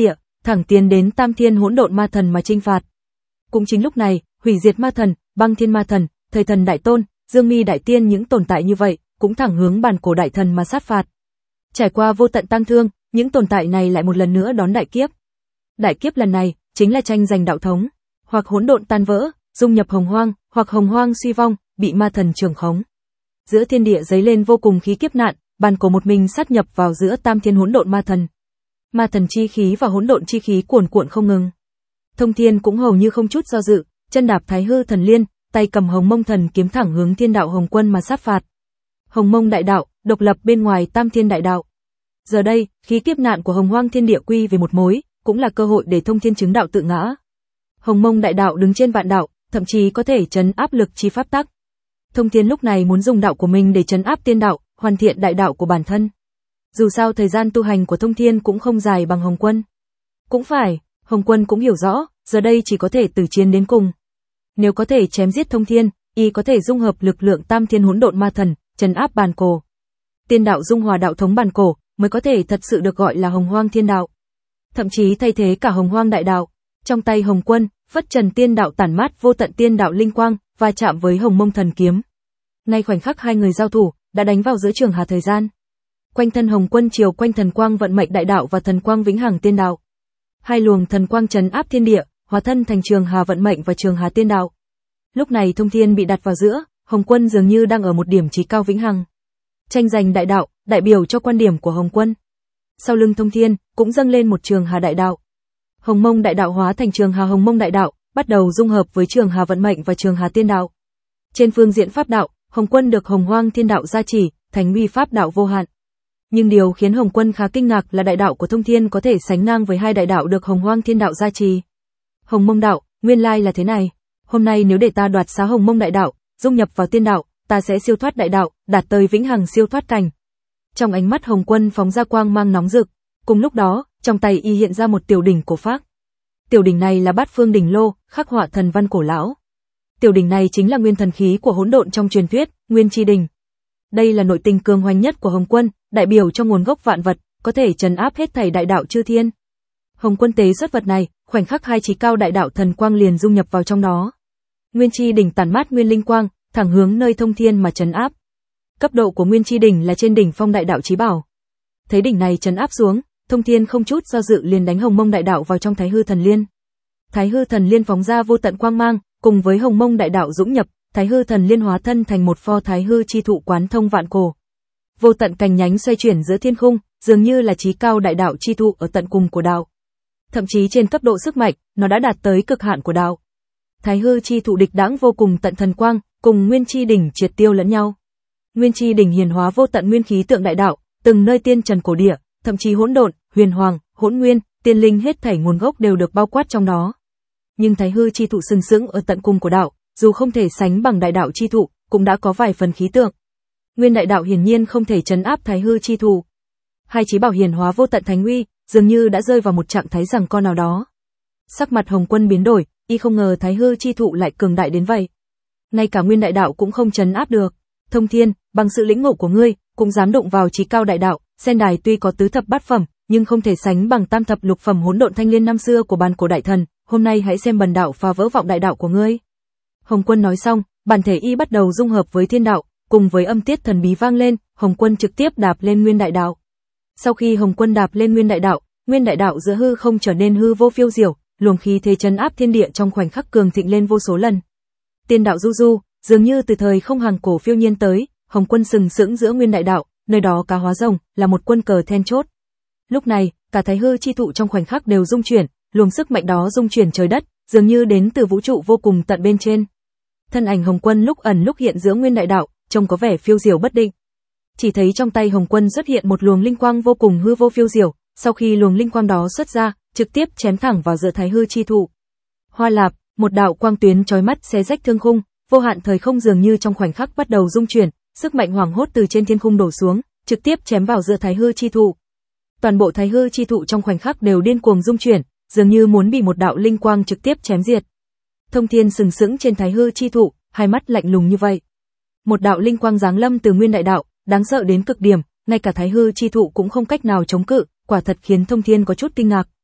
thẳng tiến đến Tam Thiên Hỗn Độn Ma Thần mà chinh phạt. Cũng chính lúc này, Hủy Diệt Ma Thần, Băng Thiên Ma Thần, Thời Thần Đại Tôn, Dương Mi Đại Tiên những tồn tại như vậy, cũng thẳng hướng Bàn Cổ Đại Thần mà sát phạt. Trải qua vô tận tang thương, những tồn tại này lại một lần nữa đón đại kiếp. Đại kiếp lần này chính là tranh giành đạo thống, hoặc hỗn độn tan vỡ, dung nhập hồng hoang, hoặc hồng hoang suy vong, bị ma thần trường khống. Giữa thiên địa giấy lên vô cùng khí kiếp nạn, Bàn Cổ một mình sát nhập vào giữa Tam Thiên Hỗn Độn Ma Thần. Ma thần chi khí và hỗn độn chi khí cuồn cuộn không ngừng. Thông Thiên cũng hầu như không chút do dự, chân đạp Thái Hư Thần Liên, tay cầm Hồng Mông Thần kiếm thẳng hướng Thiên Đạo Hồng Quân mà sát phạt. Hồng Mông Đại Đạo, độc lập bên ngoài Tam Thiên Đại Đạo. Giờ đây, khí kiếp nạn của Hồng Hoang thiên địa quy về một mối, cũng là cơ hội để Thông Thiên chứng đạo tự ngã. Hồng Mông Đại Đạo đứng trên vạn đạo, thậm chí có thể trấn áp lực chi pháp tắc. Thông Thiên lúc này muốn dùng đạo của mình để trấn áp tiên đạo, hoàn thiện đại đạo của bản thân. Dù sao thời gian tu hành của Thông Thiên cũng không dài bằng Hồng Quân. Cũng phải, Hồng Quân cũng hiểu rõ, giờ đây chỉ có thể tử chiến đến cùng. Nếu có thể chém giết Thông Thiên, y có thể dung hợp lực lượng Tam Thiên Hỗn Độn Ma Thần, trấn áp Bàn Cổ. Tiên đạo dung hòa đạo thống Bàn Cổ, mới có thể thật sự được gọi là Hồng Hoang Thiên Đạo. Thậm chí thay thế cả Hồng Hoang Đại Đạo. Trong tay Hồng Quân, phất trần tiên đạo tản mát vô tận tiên đạo linh quang, và chạm với Hồng Mông Thần kiếm. Nay khoảnh khắc hai người giao thủ, đã đánh vào giữa trường hà thời gian. Quanh thân Hồng Quân chiều quanh thần quang vận mệnh đại đạo và thần quang vĩnh hằng tiên đạo. Hai luồng thần quang trấn áp thiên địa, hóa thân thành trường hà vận mệnh và trường hà tiên đạo. Lúc này Thông Thiên bị đặt vào giữa, Hồng Quân dường như đang ở một điểm chí cao vĩnh hằng. Tranh giành đại đạo, đại biểu cho quan điểm của Hồng Quân. Sau lưng Thông Thiên, cũng dâng lên một trường hà đại đạo. Hồng Mông Đại Đạo hóa thành trường hà Hồng Mông Đại Đạo, bắt đầu dung hợp với trường hà vận mệnh và trường hà tiên đạo. Trên phương diện pháp đạo, Hồng Quân được Hồng Hoang Thiên Đạo gia trì, thánh uy pháp đạo vô hạn. Nhưng điều khiến Hồng Quân khá kinh ngạc là đại đạo của Thông Thiên có thể sánh ngang với hai đại đạo được Hồng Hoang Thiên Đạo gia trì. Hồng Mông Đạo, nguyên lai là thế này. Hôm nay nếu để ta đoạt xá Hồng Mông Đại Đạo, dung nhập vào tiên đạo, ta sẽ siêu thoát đại đạo, đạt tới vĩnh hằng siêu thoát cảnh. Trong ánh mắt Hồng Quân phóng ra quang mang nóng rực. Cùng lúc đó, trong tay y hiện ra một tiểu đỉnh cổ phác. Tiểu đỉnh này là Bát Phương Đỉnh Lô, khắc họa thần văn cổ lão. Tiểu đỉnh này chính là nguyên thần khí của hỗn độn trong truyền thuyết, Nguyên Chi Đỉnh. Đây là nội tình cường hoành nhất của Hồng Quân, đại biểu cho nguồn gốc vạn vật, có thể trấn áp hết thảy đại đạo chư thiên. Hồng Quân tế xuất vật này, khoảnh khắc hai chí cao đại đạo thần quang liền dung nhập vào trong đó. Nguyên Chi Đỉnh tản mát nguyên linh quang, thẳng hướng nơi Thông Thiên mà trấn áp. Cấp độ của Nguyên Chi Đỉnh là trên đỉnh phong đại đạo chí bảo. Thấy đỉnh này trấn áp xuống, Thông Thiên không chút do dự liền đánh Hồng Mông Đại Đạo vào trong Thái Hư Thần Liên. Thái Hư Thần Liên phóng ra vô tận quang mang, cùng với Hồng Mông Đại Đạo dũng nhập, Thái Hư Thần Liên hóa thân thành một pho Thái Hư chi thụ quán thông vạn cổ. Vô tận cành nhánh xoay chuyển giữa thiên khung, dường như là chí cao đại đạo chi thụ ở tận cùng của đạo. Thậm chí trên cấp độ sức mạnh, nó đã đạt tới cực hạn của đạo. Thái Hư chi thụ địch đãng vô cùng tận thần quang, cùng Nguyên Chi Đỉnh triệt tiêu lẫn nhau. Nguyên Chi Đỉnh hiển hóa vô tận nguyên khí tượng đại đạo, từng nơi tiên trần cổ địa, thậm chí hỗn độn, huyền hoàng, hỗn nguyên, tiên linh hết thảy nguồn gốc đều được bao quát trong đó. Nhưng Thái Hư chi thụ sừng sững ở tận cùng của đạo, dù không thể sánh bằng đại đạo chi thụ, cũng đã có vài phần khí tượng. Nguyên đại đạo hiển nhiên không thể trấn áp Thái Hư chi thụ. Hai chí bảo hiển hóa vô tận thánh uy, dường như đã rơi vào một trạng thái giằng co nào đó. Sắc mặt Hồng Quân biến đổi, y không ngờ Thái Hư chi thụ lại cường đại đến vậy. Ngay cả nguyên đại đạo cũng không trấn áp được. Thông Thiên, bằng sự lĩnh ngộ của ngươi, cũng dám đụng vào chí cao đại đạo, Sen Đài tuy có tứ thập bát phẩm, nhưng không thể sánh bằng tam thập lục phẩm hỗn độn thanh liên năm xưa của Bàn Cổ đại thần, hôm nay hãy xem bần đạo phá vỡ vọng đại đạo của ngươi. Hồng Quân nói xong, bản thể y bắt đầu dung hợp với thiên đạo, cùng với âm tiết thần bí vang lên, Hồng Quân trực tiếp đạp lên nguyên đại đạo. Sau khi Hồng Quân đạp lên nguyên đại đạo, nguyên đại đạo giữa hư không trở nên hư vô phiêu diểu, luồng khí thế trấn áp thiên địa trong khoảnh khắc cường thịnh lên vô số lần. Tiên đạo du du, dường như từ thời không hàng cổ phiêu nhiên tới, Hồng Quân sừng sững giữa nguyên đại đạo, nơi đó cá hóa rồng là một quân cờ then chốt. Lúc này, cả Thái Hư chi thụ trong khoảnh khắc đều rung chuyển, luồng sức mạnh đó rung chuyển trời đất, dường như đến từ vũ trụ vô cùng tận bên trên. Thân ảnh Hồng Quân lúc ẩn lúc hiện giữa nguyên đại đạo, trông có vẻ phiêu diểu bất định. Chỉ thấy trong tay Hồng Quân xuất hiện một luồng linh quang vô cùng hư vô phiêu diểu, sau khi luồng linh quang đó xuất ra, trực tiếp chém thẳng vào giữa Thái Hư chi thụ. Hoa lạp, một đạo quang tuyến chói mắt xé rách thương khung, vô hạn thời không dường như trong khoảnh khắc bắt đầu rung chuyển, sức mạnh hoảng hốt từ trên thiên khung đổ xuống, trực tiếp chém vào giữa Thái Hư chi thụ. Toàn bộ Thái Hư chi thụ trong khoảnh khắc đều điên cuồng rung chuyển, dường như muốn bị một đạo linh quang trực tiếp chém diệt. Thông Thiên sừng sững trên Thái Hư chi thụ, hai mắt lạnh lùng như vậy. Một đạo linh quang giáng lâm từ nguyên đại đạo, đáng sợ đến cực điểm, ngay cả Thái Hư chi thụ cũng không cách nào chống cự, quả thật khiến Thông Thiên có chút kinh ngạc.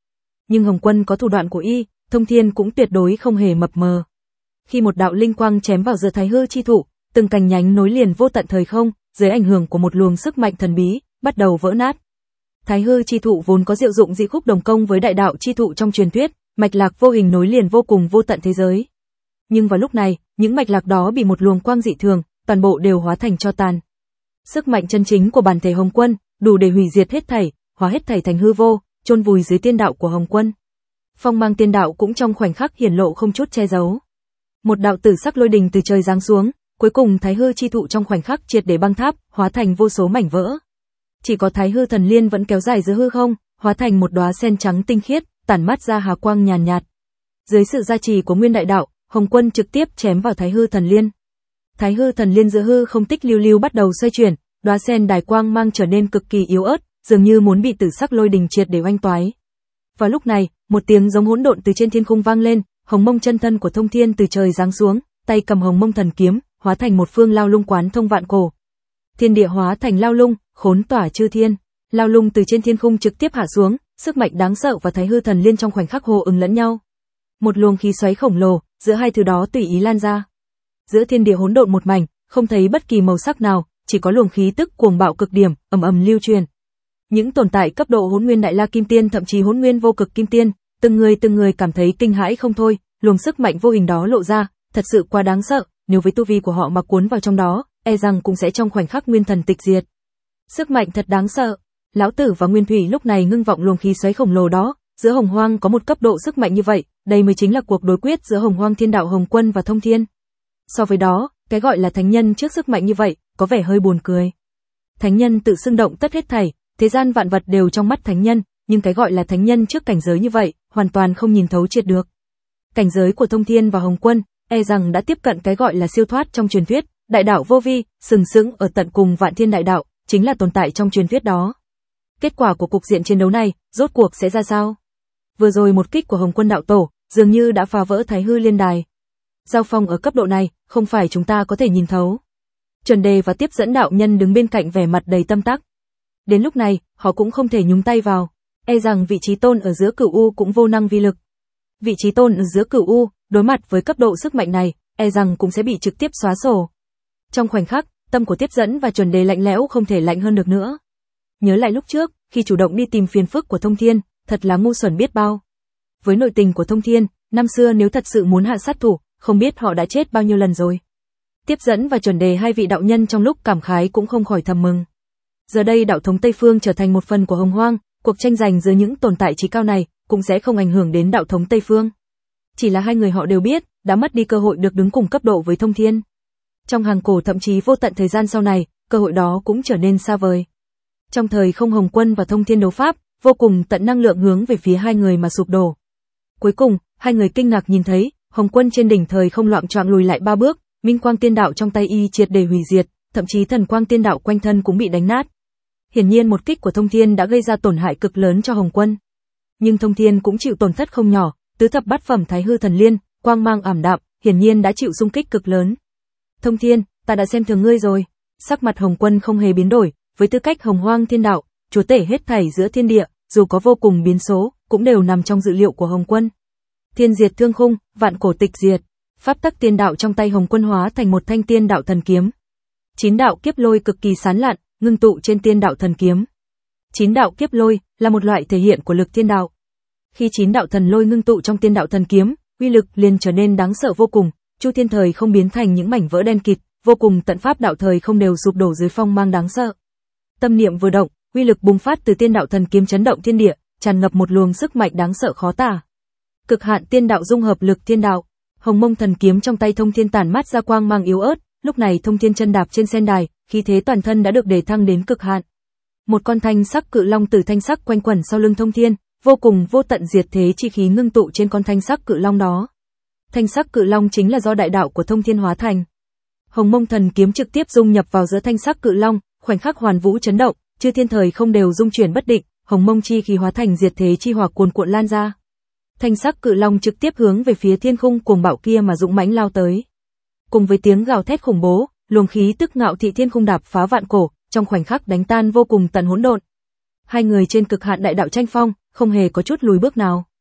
Nhưng Hồng Quân có thủ đoạn của y, Thông Thiên cũng tuyệt đối không hề mập mờ. Khi một đạo linh quang chém vào giữa Thái Hư chi thụ, từng cành nhánh nối liền vô tận thời không, dưới ảnh hưởng của một luồng sức mạnh thần bí, bắt đầu vỡ nát. Thái Hư chi thụ vốn có diệu dụng dị khúc đồng công với đại đạo chi thụ trong truyền thuyết, mạch lạc vô hình nối liền vô cùng vô tận thế giới. Nhưng vào lúc này, những mạch lạc đó bị một luồng quang dị thường, toàn bộ đều hóa thành tro tàn. Sức mạnh chân chính của bản thể Hồng Quân, đủ để hủy diệt hết thảy, hóa hết thảy thành hư vô, chôn vùi dưới tiên đạo của Hồng Quân. Phong mang tiên đạo cũng trong khoảnh khắc hiển lộ không chút che giấu. Một đạo tử sắc lôi đình từ trời giáng xuống, cuối cùng Thái Hư chi thụ trong khoảnh khắc triệt để băng tháp, hóa thành vô số mảnh vỡ. Chỉ có Thái Hư thần liên vẫn kéo dài giữa hư không, hóa thành một đóa sen trắng tinh khiết, tản mát ra hà quang nhàn nhạt, nhạt. Dưới sự gia trì của Nguyên Đại Đạo, Hồng Quân trực tiếp chém vào Thái Hư thần liên. Thái Hư thần liên giữa hư không tích lưu lưu bắt đầu xoay chuyển, đóa sen đài quang mang trở nên cực kỳ yếu ớt, dường như muốn bị tử sắc lôi đình triệt để oanh toái. Vào lúc này, một tiếng giống hỗn độn từ trên thiên khung vang lên, Hồng Mông chân thân của Thông Thiên từ trời giáng xuống, tay cầm Hồng Mông thần kiếm, hóa thành một phương lao lung quán thông vạn cổ. Thiên địa hóa thành lao lung, khốn tỏa chư thiên. Lao lung từ trên thiên khung trực tiếp hạ xuống, sức mạnh đáng sợ và Thái Hư thần liên trong khoảnh khắc hô ứng lẫn nhau. Một luồng khí xoáy khổng lồ, giữa hai thứ đó tùy ý lan ra. Giữa thiên địa hỗn độn một mảnh, không thấy bất kỳ màu sắc nào, chỉ có luồng khí tức cuồng bạo cực điểm, ầm ầm lưu truyền. Những tồn tại cấp độ Hỗn Nguyên Đại La Kim Tiên thậm chí Hỗn Nguyên Vô Cực Kim Tiên, từng người từng người cảm thấy kinh hãi không thôi, luồng sức mạnh vô hình đó lộ ra, thật sự quá đáng sợ, nếu với tu vi của họ mà cuốn vào trong đó, e rằng cũng sẽ trong khoảnh khắc nguyên thần tịch diệt. Sức mạnh thật đáng sợ. Lão Tử và Nguyên Thủy lúc này ngưng vọng luồng khí xoáy khổng lồ đó, giữa Hồng Hoang có một cấp độ sức mạnh như vậy, đây mới chính là cuộc đối quyết giữa Hồng Hoang Thiên Đạo Hồng Quân và Thông Thiên. So với đó, cái gọi là thánh nhân trước sức mạnh như vậy, có vẻ hơi buồn cười. Thánh nhân tự xưng động tất hết thảy, thế gian vạn vật đều trong mắt thánh nhân, nhưng cái gọi là thánh nhân trước cảnh giới như vậy, hoàn toàn không nhìn thấu triệt được. Cảnh giới của Thông Thiên và Hồng Quân, e rằng đã tiếp cận cái gọi là siêu thoát trong truyền thuyết, đại đạo vô vi, sừng sững ở tận cùng vạn thiên đại đạo, chính là tồn tại trong truyền thuyết đó. Kết quả của cục diện chiến đấu này, rốt cuộc sẽ ra sao? Vừa rồi một kích của Hồng Quân đạo tổ, dường như đã phá vỡ Thái Hư liên đài. Giao phong ở cấp độ này, không phải chúng ta có thể nhìn thấu. Chuẩn Đề và Tiếp Dẫn đạo nhân đứng bên cạnh vẻ mặt đầy tâm tắc. Đến lúc này, họ cũng không thể nhúng tay vào, e rằng vị trí tôn ở giữa Cửu U cũng vô năng vi lực. Vị trí tôn ở giữa Cửu U, đối mặt với cấp độ sức mạnh này, e rằng cũng sẽ bị trực tiếp xóa sổ. Trong khoảnh khắc, tâm của Tiếp Dẫn và Chuẩn Đề lạnh lẽo không thể lạnh hơn được nữa. Nhớ lại lúc trước, khi chủ động đi tìm phiền phức của Thông Thiên, thật là ngu xuẩn biết bao. Với nội tình của Thông Thiên, năm xưa nếu thật sự muốn hạ sát thủ, không biết họ đã chết bao nhiêu lần rồi. Tiếp Dẫn và Chuẩn Đề hai vị đạo nhân trong lúc cảm khái cũng không khỏi thầm mừng. Giờ đây đạo thống Tây Phương trở thành một phần của Hồng Hoang, cuộc tranh giành giữa những tồn tại trí cao này cũng sẽ không ảnh hưởng đến đạo thống Tây Phương. Chỉ là hai người họ đều biết, đã mất đi cơ hội được đứng cùng cấp độ với Thông Thiên. Trong hàng cổ thậm chí vô tận thời gian sau này, cơ hội đó cũng trở nên xa vời. Trong thời không Hồng Quân và Thông Thiên đấu pháp, vô cùng tận năng lượng hướng về phía hai người mà sụp đổ. Cuối cùng, hai người kinh ngạc nhìn thấy, Hồng Quân trên đỉnh thời không loạng choạng lùi lại ba bước, minh quang tiên đạo trong tay y triệt để hủy diệt, thậm chí thần quang tiên đạo quanh thân cũng bị đánh nát. Hiển nhiên một kích của Thông Thiên đã gây ra tổn hại cực lớn cho Hồng Quân. Nhưng Thông Thiên cũng chịu tổn thất không nhỏ, tứ thập bát phẩm Thái Hư thần liên, quang mang ảm đạm, hiển nhiên đã chịu xung kích cực lớn. Thông Thiên, ta đã xem thường ngươi rồi. Sắc mặt Hồng Quân không hề biến đổi, với tư cách Hồng Hoang Thiên Đạo, chúa tể hết thảy giữa thiên địa, dù có vô cùng biến số, cũng đều nằm trong dự liệu của Hồng Quân. Thiên diệt thương khung, vạn cổ tịch diệt. Pháp tắc tiên đạo trong tay Hồng Quân hóa thành một thanh tiên đạo thần kiếm. Chín đạo kiếp lôi cực kỳ sán lạn, ngưng tụ trên tiên đạo thần kiếm. Chín đạo kiếp lôi là một loại thể hiện của lực thiên đạo. Khi chín đạo thần lôi ngưng tụ trong tiên đạo thần kiếm, uy lực liền trở nên đáng sợ vô cùng, chu thiên thời không biến thành những mảnh vỡ đen kịt, vô cùng tận pháp đạo thời không đều sụp đổ dưới phong mang đáng sợ. Tâm niệm vừa động, uy lực bùng phát từ tiên đạo thần kiếm chấn động thiên địa, tràn ngập một luồng sức mạnh đáng sợ khó tả. Cực hạn tiên đạo dung hợp lực thiên đạo, Hồng Mông thần kiếm trong tay Thông Thiên tản mát ra quang mang yếu ớt, lúc này Thông Thiên chân đạp trên sen đài, khí thế toàn thân đã được đề thăng đến cực hạn. Một con thanh sắc cự long từ thanh sắc quanh quẩn sau lưng Thông Thiên, vô cùng vô tận diệt thế chi khí ngưng tụ trên con thanh sắc cự long đó. Thanh sắc cự long chính là do đại đạo của Thông Thiên hóa thành. Hồng Mông thần kiếm trực tiếp dung nhập vào giữa thanh sắc cự long, khoảnh khắc hoàn vũ chấn động, chư thiên thời không đều dung chuyển bất định, Hồng Mông chi khí hóa thành diệt thế chi hỏa cuồn cuộn lan ra. Thanh sắc cự long trực tiếp hướng về phía thiên khung cuồng bạo kia mà dũng mãnh lao tới. Cùng với tiếng gào thét khủng bố, luồng khí tức ngạo thị thiên khung đạp phá vạn cổ, trong khoảnh khắc đánh tan vô cùng tận hỗn độn. Hai người trên cực hạn đại đạo tranh phong, không hề có chút lùi bước nào.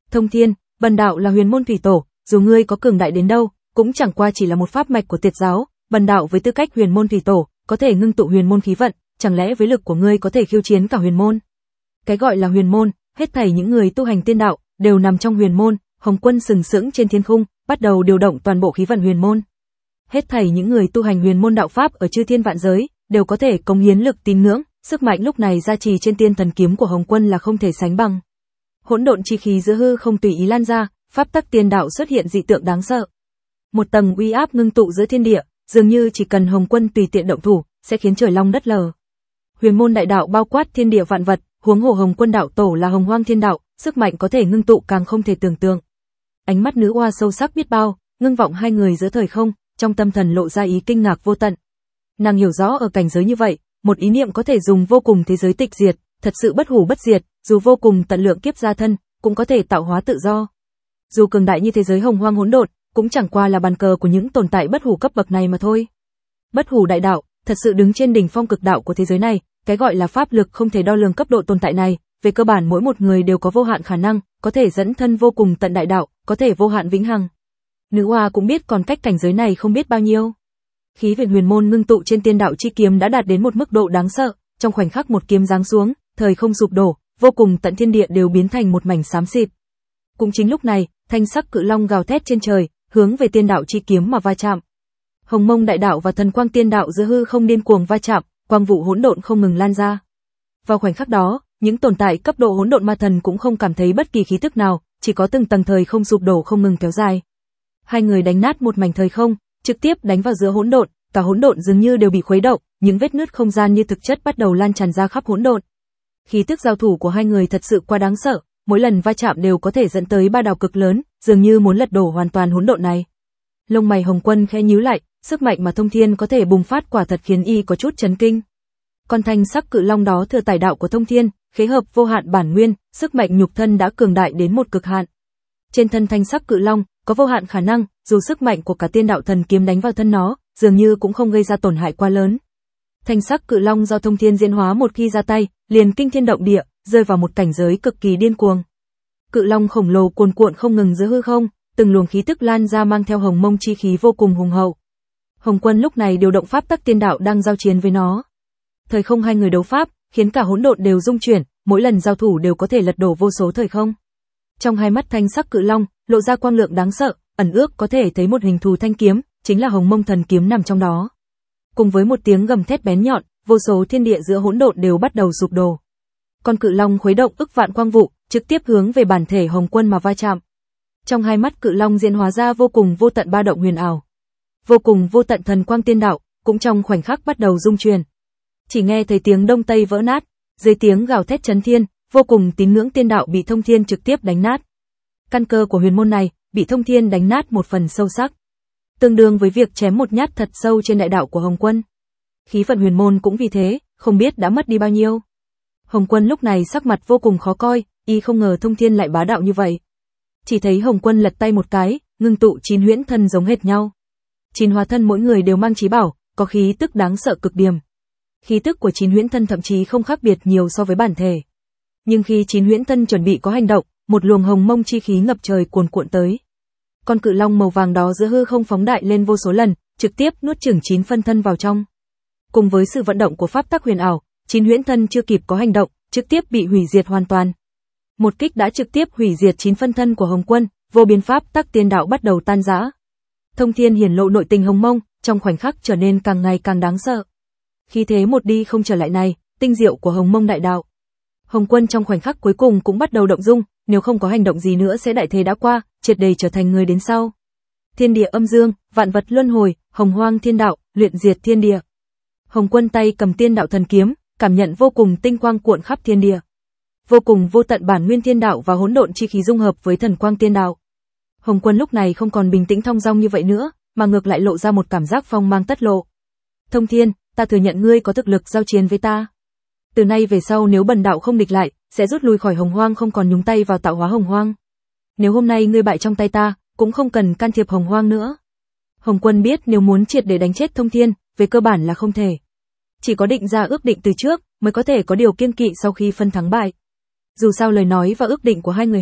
Thông Thiên, bần đạo là Huyền môn thủy tổ, dù ngươi có cường đại đến đâu, cũng chẳng qua chỉ là một pháp mạch của Tiệt giáo, bần đạo với tư cách Huyền môn thủy tổ, có thể ngưng tụ huyền môn khí vận, chẳng lẽ với lực của ngươi có thể khiêu chiến cả huyền môn? Cái gọi là huyền môn, hết thảy những người tu hành tiên đạo đều nằm trong huyền môn. Hồng Quân sừng sững trên thiên khung, bắt đầu điều động toàn bộ khí vận huyền môn. Hết thảy những người tu hành huyền môn đạo pháp ở chư thiên vạn giới đều có thể cống hiến lực tín ngưỡng, sức mạnh lúc này gia trì trên tiên thần kiếm của Hồng Quân là không thể sánh bằng. Hỗn độn chi khí giữa hư không tùy ý lan ra, pháp tắc tiên đạo xuất hiện dị tượng đáng sợ. Một tầng uy áp ngưng tụ giữa thiên địa, dường như chỉ cần Hồng Quân tùy tiện động thủ, sẽ khiến trời long đất lở. Huyền môn đại đạo bao quát thiên địa vạn vật, huống hồ Hồng Quân đạo tổ là Hồng Hoang thiên đạo, sức mạnh có thể ngưng tụ càng không thể tưởng tượng. Ánh mắt nữ oa sâu sắc biết bao, ngưng vọng hai người giữa thời không, trong tâm thần lộ ra ý kinh ngạc vô tận. Nàng hiểu rõ ở cảnh giới như vậy, một ý niệm có thể dùng vô cùng thế giới tịch diệt, thật sự bất hủ bất diệt, dù vô cùng tận lượng kiếp gia thân, cũng có thể tạo hóa tự do. Dù cường đại như thế giới hồng hoang hỗn độn, cũng chẳng qua là bàn cờ của những tồn tại bất hủ cấp bậc này mà thôi. Bất hủ đại đạo, thật sự đứng trên đỉnh phong cực đạo của thế giới này, cái gọi là pháp lực không thể đo lường cấp độ tồn tại này, về cơ bản mỗi một người đều có vô hạn khả năng, có thể dẫn thân vô cùng tận đại đạo, có thể vô hạn vĩnh hằng. Nữ oa cũng biết còn cách cảnh giới này không biết bao nhiêu. Khí vận huyền môn ngưng tụ trên tiên đạo chi kiếm đã đạt đến một mức độ đáng sợ, trong khoảnh khắc một kiếm giáng xuống, thời không sụp đổ, vô cùng tận thiên địa đều biến thành một mảnh xám xịt. Cũng chính lúc này, thanh sắc cự long gào thét trên trời, hướng về tiên đạo chi kiếm mà va chạm. Hồng Mông đại đạo và thần quang tiên đạo giữa hư không điên cuồng va chạm, quang vụ hỗn độn không ngừng lan ra. Vào khoảnh khắc đó, những tồn tại cấp độ hỗn độn ma thần cũng không cảm thấy bất kỳ khí tức nào, chỉ có từng tầng thời không sụp đổ không ngừng kéo dài. Hai người đánh nát một mảnh thời không, trực tiếp đánh vào giữa hỗn độn, cả hỗn độn dường như đều bị khuấy động, những vết nứt không gian như thực chất bắt đầu lan tràn ra khắp hỗn độn. Khí tức giao thủ của hai người thật sự quá đáng sợ, mỗi lần va chạm đều có thể dẫn tới ba đảo cực lớn, dường như muốn lật đổ hoàn toàn hỗn độn này. Lông mày Hồng Quân khẽ nhíu lại, sức mạnh mà Thông Thiên có thể bùng phát quả thật khiến y có chút chấn kinh. Con thanh sắc cự long đó thừa tải đạo của Thông Thiên, khế hợp vô hạn bản nguyên, sức mạnh nhục thân đã cường đại đến một cực hạn. Trên thân thanh sắc cự long có vô hạn khả năng, dù sức mạnh của cả tiên đạo thần kiếm đánh vào thân nó, dường như cũng không gây ra tổn hại quá lớn. Thanh sắc cự long do Thông Thiên diễn hóa một khi ra tay, liền kinh thiên động địa, rơi vào một cảnh giới cực kỳ điên cuồng. Cự long khổng lồ cuồn cuộn không ngừng giữa hư không, từng luồng khí tức lan ra mang theo hồng mông chi khí vô cùng hùng hậu. Hồng Quân lúc này điều động pháp tắc tiên đạo đang giao chiến với nó. Thời không hai người đấu pháp, khiến cả hỗn độn đều rung chuyển, mỗi lần giao thủ đều có thể lật đổ vô số thời không. Trong hai mắt thanh sắc cự long, lộ ra quang lượng đáng sợ, ẩn ước có thể thấy một hình thù thanh kiếm, chính là Hồng Mông thần kiếm nằm trong đó. Cùng với một tiếng gầm thét bén nhọn, vô số thiên địa giữa hỗn độn đều bắt đầu sụp đổ. Con cự long khuấy động ức vạn quang vụ, trực tiếp hướng về bản thể Hồng Quân mà va chạm. Trong hai mắt cự long diễn hóa ra vô cùng vô tận ba động huyền ảo. Vô cùng vô tận thần quang tiên đạo, cũng trong khoảnh khắc bắt đầu rung truyền. Chỉ nghe thấy tiếng đông tây vỡ nát, dưới tiếng gào thét chấn thiên, vô cùng tín ngưỡng tiên đạo bị Thông Thiên trực tiếp đánh nát. Căn cơ của huyền môn này bị Thông Thiên đánh nát một phần sâu sắc, tương đương với việc chém một nhát thật sâu trên đại đạo của Hồng Quân. Khí vận huyền môn cũng vì thế, không biết đã mất đi bao nhiêu. Hồng Quân lúc này sắc mặt vô cùng khó coi, y không ngờ Thông Thiên lại bá đạo như vậy. Chỉ thấy Hồng Quân lật tay một cái, ngưng tụ chín huyễn thân giống hệt nhau. Chín hóa thân mỗi người đều mang chí bảo, có khí tức đáng sợ cực điểm. Khí tức của chín huyễn thân thậm chí không khác biệt nhiều so với bản thể. Nhưng khi chín huyễn thân chuẩn bị có hành động, một luồng hồng mông chi khí ngập trời cuồn cuộn tới. Con cự long màu vàng đó giữa hư không phóng đại lên vô số lần, trực tiếp nuốt chửng chín phân thân vào trong. Cùng với sự vận động của pháp tắc huyền ảo, chín huyễn thân chưa kịp có hành động, trực tiếp bị hủy diệt hoàn toàn. Một kích đã trực tiếp hủy diệt chín phân thân của Hồng Quân, vô biên pháp tắc tiên đạo bắt đầu tan rã. Thông Thiên hiển lộ nội tình Hồng Mông, trong khoảnh khắc trở nên càng ngày càng đáng sợ. Khi thế một đi không trở lại này, tinh diệu của Hồng Mông đại đạo. Hồng Quân trong khoảnh khắc cuối cùng cũng bắt đầu động dung, nếu không có hành động gì nữa sẽ đại thế đã qua, triệt để trở thành người đến sau. Thiên địa âm dương, vạn vật luân hồi, hồng hoang thiên đạo, luyện diệt thiên địa. Hồng Quân tay cầm tiên đạo thần kiếm, cảm nhận vô cùng tinh quang cuộn khắp thiên địa. Vô cùng vô tận bản nguyên thiên đạo và hỗn độn chi khí dung hợp với thần quang tiên đạo. Hồng Quân lúc này không còn bình tĩnh thong dong như vậy nữa, mà ngược lại lộ ra một cảm giác phong mang tất lộ. Thông Thiên, ta thừa nhận ngươi có thực lực giao chiến với ta. Từ nay về sau nếu bần đạo không địch lại, sẽ rút lui khỏi hồng hoang, không còn nhúng tay vào tạo hóa hồng hoang. Nếu hôm nay ngươi bại trong tay ta, cũng không cần can thiệp hồng hoang nữa. Hồng Quân biết nếu muốn triệt để đánh chết Thông Thiên, về cơ bản là không thể. Chỉ có định ra ước định từ trước, mới có thể có điều kiêng kỵ sau khi phân thắng bại. Dù sao lời nói và ước định của hai người họ,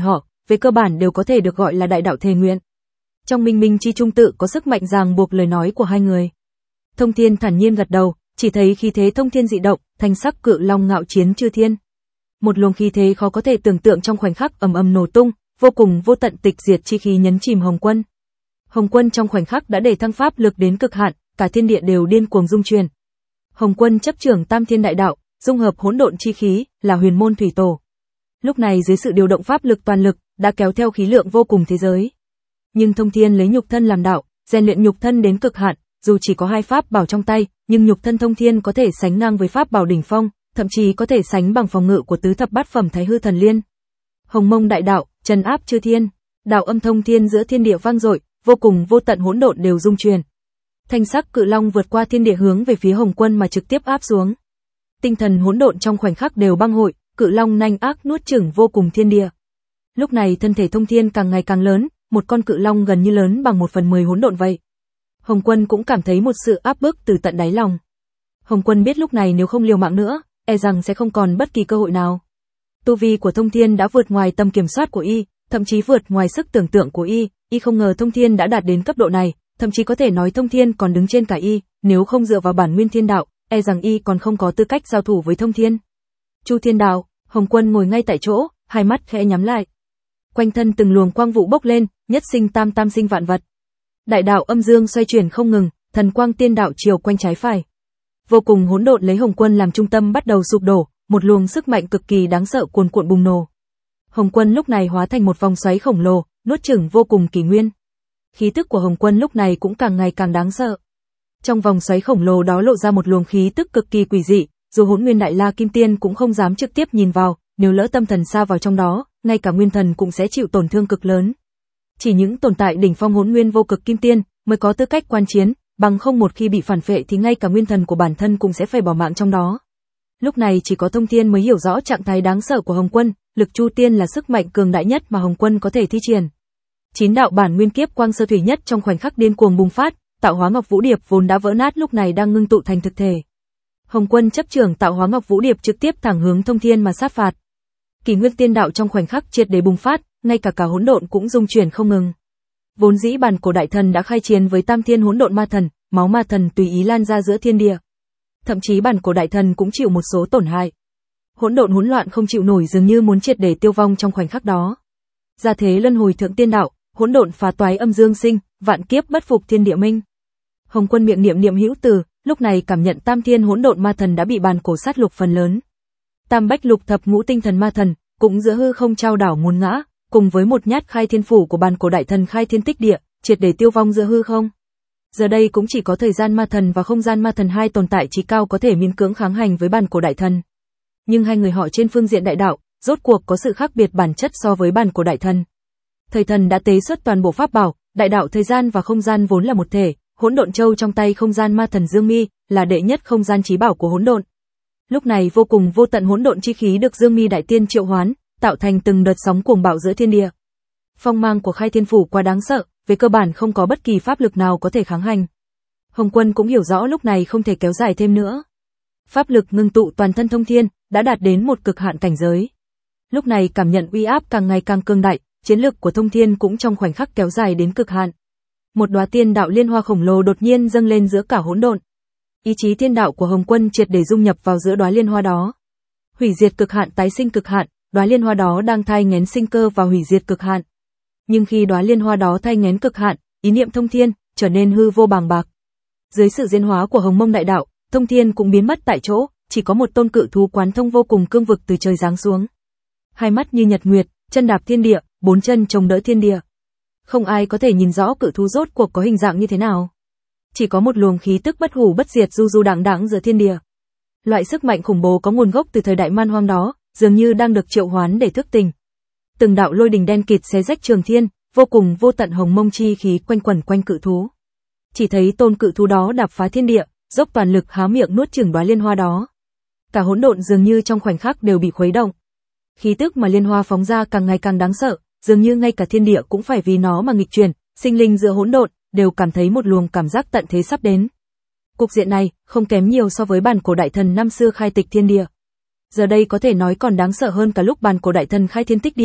về cơ bản đều có thể được gọi là đại đạo thề nguyện. Trong minh minh chi trung tự có sức mạnh ràng buộc lời nói của hai người. Thông Thiên thản nhiên gật đầu, chỉ thấy khí thế Thông Thiên dị động, thanh sắc cự long ngạo chiến chư thiên. Một luồng khí thế khó có thể tưởng tượng trong khoảnh khắc ầm ầm nổ tung, vô cùng vô tận tịch diệt chi khí nhấn chìm Hồng Quân. Hồng Quân trong khoảnh khắc đã để thăng pháp lực đến cực hạn, cả thiên địa đều điên cuồng rung chuyển. Hồng Quân chấp trưởng Tam Thiên Đại Đạo, dung hợp hỗn độn chi khí, là huyền môn thủy tổ. Lúc này dưới sự điều động pháp lực toàn lực, đã kéo theo khí lượng vô cùng thế giới. Nhưng Thông Thiên lấy nhục thân làm đạo, rèn luyện nhục thân đến cực hạn, dù chỉ có hai pháp bảo trong tay, nhưng nhục thân Thông Thiên có thể sánh ngang với pháp bảo đỉnh phong, thậm chí có thể sánh bằng phòng ngự của tứ thập bát phẩm Thái Hư Thần Liên. Hồng Mông Đại Đạo, trấn áp chư thiên, đạo âm thông thiên giữa thiên địa vang dội, vô cùng vô tận hỗn độn đều rung chuyển. Thanh sắc cự long vượt qua thiên địa hướng về phía Hồng Quân mà trực tiếp áp xuống. Tinh thần hỗn độn trong khoảnh khắc đều băng hội, cự long nhanh ác nuốt chửng vô cùng thiên địa. Lúc này thân thể Thông Thiên càng ngày càng lớn, một con cự long gần như lớn bằng một phần mười hỗn độn vậy. Hồng Quân cũng cảm thấy một sự áp bức từ tận đáy lòng. Hồng Quân biết lúc này nếu không liều mạng nữa, e rằng sẽ không còn bất kỳ cơ hội nào. Tu vi của Thông Thiên đã vượt ngoài tầm kiểm soát của y, thậm chí vượt ngoài sức tưởng tượng của y, y không ngờ Thông Thiên đã đạt đến cấp độ này, thậm chí có thể nói Thông Thiên còn đứng trên cả y, nếu không dựa vào bản nguyên thiên đạo, e rằng y còn không có tư cách giao thủ với Thông Thiên. Chu Thiên Đạo, Hồng Quân ngồi ngay tại chỗ, hai mắt khẽ nhắm lại. Quanh thân từng luồng quang vụ bốc lên, nhất sinh tam tam sinh vạn vật. Đại đạo âm dương xoay chuyển không ngừng, thần quang tiên đạo chiều quanh trái phải. Vô cùng hỗn độn lấy Hồng Quân làm trung tâm bắt đầu sụp đổ, một luồng sức mạnh cực kỳ đáng sợ cuồn cuộn bùng nổ. Hồng Quân lúc này hóa thành một vòng xoáy khổng lồ, nuốt chửng vô cùng kỷ nguyên. Khí tức của Hồng Quân lúc này cũng càng ngày càng đáng sợ. Trong vòng xoáy khổng lồ đó lộ ra một luồng khí tức cực kỳ quỷ dị, dù Hỗn Nguyên Đại La Kim Tiên cũng không dám trực tiếp nhìn vào, nếu lỡ tâm thần xa vào trong đó, ngay cả nguyên thần cũng sẽ chịu tổn thương cực lớn. Chỉ những tồn tại đỉnh phong Hỗn Nguyên vô cực Kim Tiên mới có tư cách quan chiến, bằng không một khi bị phản phệ thì ngay cả nguyên thần của bản thân cũng sẽ phải bỏ mạng trong đó. Lúc này chỉ có Thông Thiên mới hiểu rõ trạng thái đáng sợ của Hồng Quân, lực Chu Tiên là sức mạnh cường đại nhất mà Hồng Quân có thể thi triển. Chín đạo bản nguyên kiếp quang sơ thủy nhất trong khoảnh khắc điên cuồng bùng phát, Tạo Hóa Ngọc Vũ Điệp vốn đã vỡ nát lúc này đang ngưng tụ thành thực thể. Hồng Quân chấp trưởng Tạo Hóa Ngọc Vũ Điệp trực tiếp thẳng hướng Thông Thiên mà sát phạt. Kỷ Nguyên Tiên Đạo trong khoảnh khắc triệt để bùng phát, ngay cả cả hỗn độn cũng rung chuyển không ngừng. Vốn dĩ bản cổ đại thần đã khai chiến với Tam Thiên Hỗn Độn Ma Thần, máu ma thần tùy ý lan ra giữa thiên địa. Thậm chí bản cổ đại thần cũng chịu một số tổn hại. Hỗn độn hỗn loạn không chịu nổi dường như muốn triệt để tiêu vong trong khoảnh khắc đó. Gia thế luân hồi thượng tiên đạo, hỗn độn phá toái âm dương sinh, vạn kiếp bất phục thiên địa minh. Hồng Quân miệng niệm niệm hữu từ, lúc này cảm nhận Tam Thiên Hỗn Độn Ma Thần đã bị bản cổ sát lục phần lớn. Tam Bách Lục Thập Ngũ Tinh Thần Ma Thần cũng giữa hư không trao đảo muốn ngã, cùng với một nhát khai thiên phủ của bản cổ đại thần khai thiên tích địa, triệt để tiêu vong giữa hư không. Giờ đây cũng chỉ có thời gian ma thần và không gian ma thần hai tồn tại chí cao có thể miễn cưỡng kháng hành với bản cổ đại thần. Nhưng hai người họ trên phương diện đại đạo, rốt cuộc có sự khác biệt bản chất so với bản cổ đại thần. Thời thần đã tế xuất toàn bộ pháp bảo, đại đạo thời gian và không gian vốn là một thể, hỗn độn châu trong tay không gian ma thần Dương Mi là đệ nhất không gian chí bảo của hỗn độn. Lúc này vô cùng vô tận hỗn độn chi khí được Dương Mi đại tiên triệu hoán, tạo thành từng đợt sóng cuồng bạo giữa thiên địa. Phong mang của khai thiên phủ quá đáng sợ, về cơ bản không có bất kỳ pháp lực nào có thể kháng hành. Hồng Quân cũng hiểu rõ lúc này không thể kéo dài thêm nữa. Pháp lực ngưng tụ toàn thân Thông Thiên, đã đạt đến một cực hạn cảnh giới. Lúc này cảm nhận uy áp càng ngày càng cường đại, chiến lực của Thông Thiên cũng trong khoảnh khắc kéo dài đến cực hạn. Một đóa tiên đạo liên hoa khổng lồ đột nhiên dâng lên giữa cả hỗn độn. Ý chí thiên đạo của Hồng Quân triệt để dung nhập vào giữa đóa liên hoa đó. Hủy diệt cực hạn tái sinh cực hạn, đóa liên hoa đó đang thai nghén sinh cơ và hủy diệt cực hạn. Nhưng khi đóa liên hoa đó thai nghén cực hạn, ý niệm Thông Thiên trở nên hư vô bàng bạc. Dưới sự diễn hóa của Hồng Mông Đại Đạo, Thông Thiên cũng biến mất tại chỗ, chỉ có một tôn cự thú quán thông vô cùng cương vực từ trời giáng xuống. Hai mắt như nhật nguyệt, chân đạp thiên địa, bốn chân chống đỡ thiên địa. Không ai có thể nhìn rõ cự thú rốt cuộc có hình dạng như thế nào. Chỉ có một luồng khí tức bất hủ bất diệt du du đãng đãng giữa thiên địa. Loại sức mạnh khủng bố có nguồn gốc từ thời đại man hoang đó, dường như đang được triệu hoán để thức tỉnh. Từng đạo lôi đình đen kịt xé rách trường thiên, vô cùng vô tận hồng mông chi khí quanh quẩn quanh cự thú. Chỉ thấy tôn cự thú đó đạp phá thiên địa, dốc toàn lực há miệng nuốt chửng đóa liên hoa đó. Cả hỗn độn dường như trong khoảnh khắc đều bị khuấy động. Khí tức mà liên hoa phóng ra càng ngày càng đáng sợ, dường như ngay cả thiên địa cũng phải vì nó mà nghịch chuyển, sinh linh giữa hỗn độn đều cảm thấy một luồng cảm giác tận thế sắp đến. Cục diện này không kém nhiều so với bản cổ đại thần năm xưa khai tịch thiên địa. Giờ đây có thể nói còn đáng sợ hơn cả lúc bản cổ đại thần khai thiên tích địa,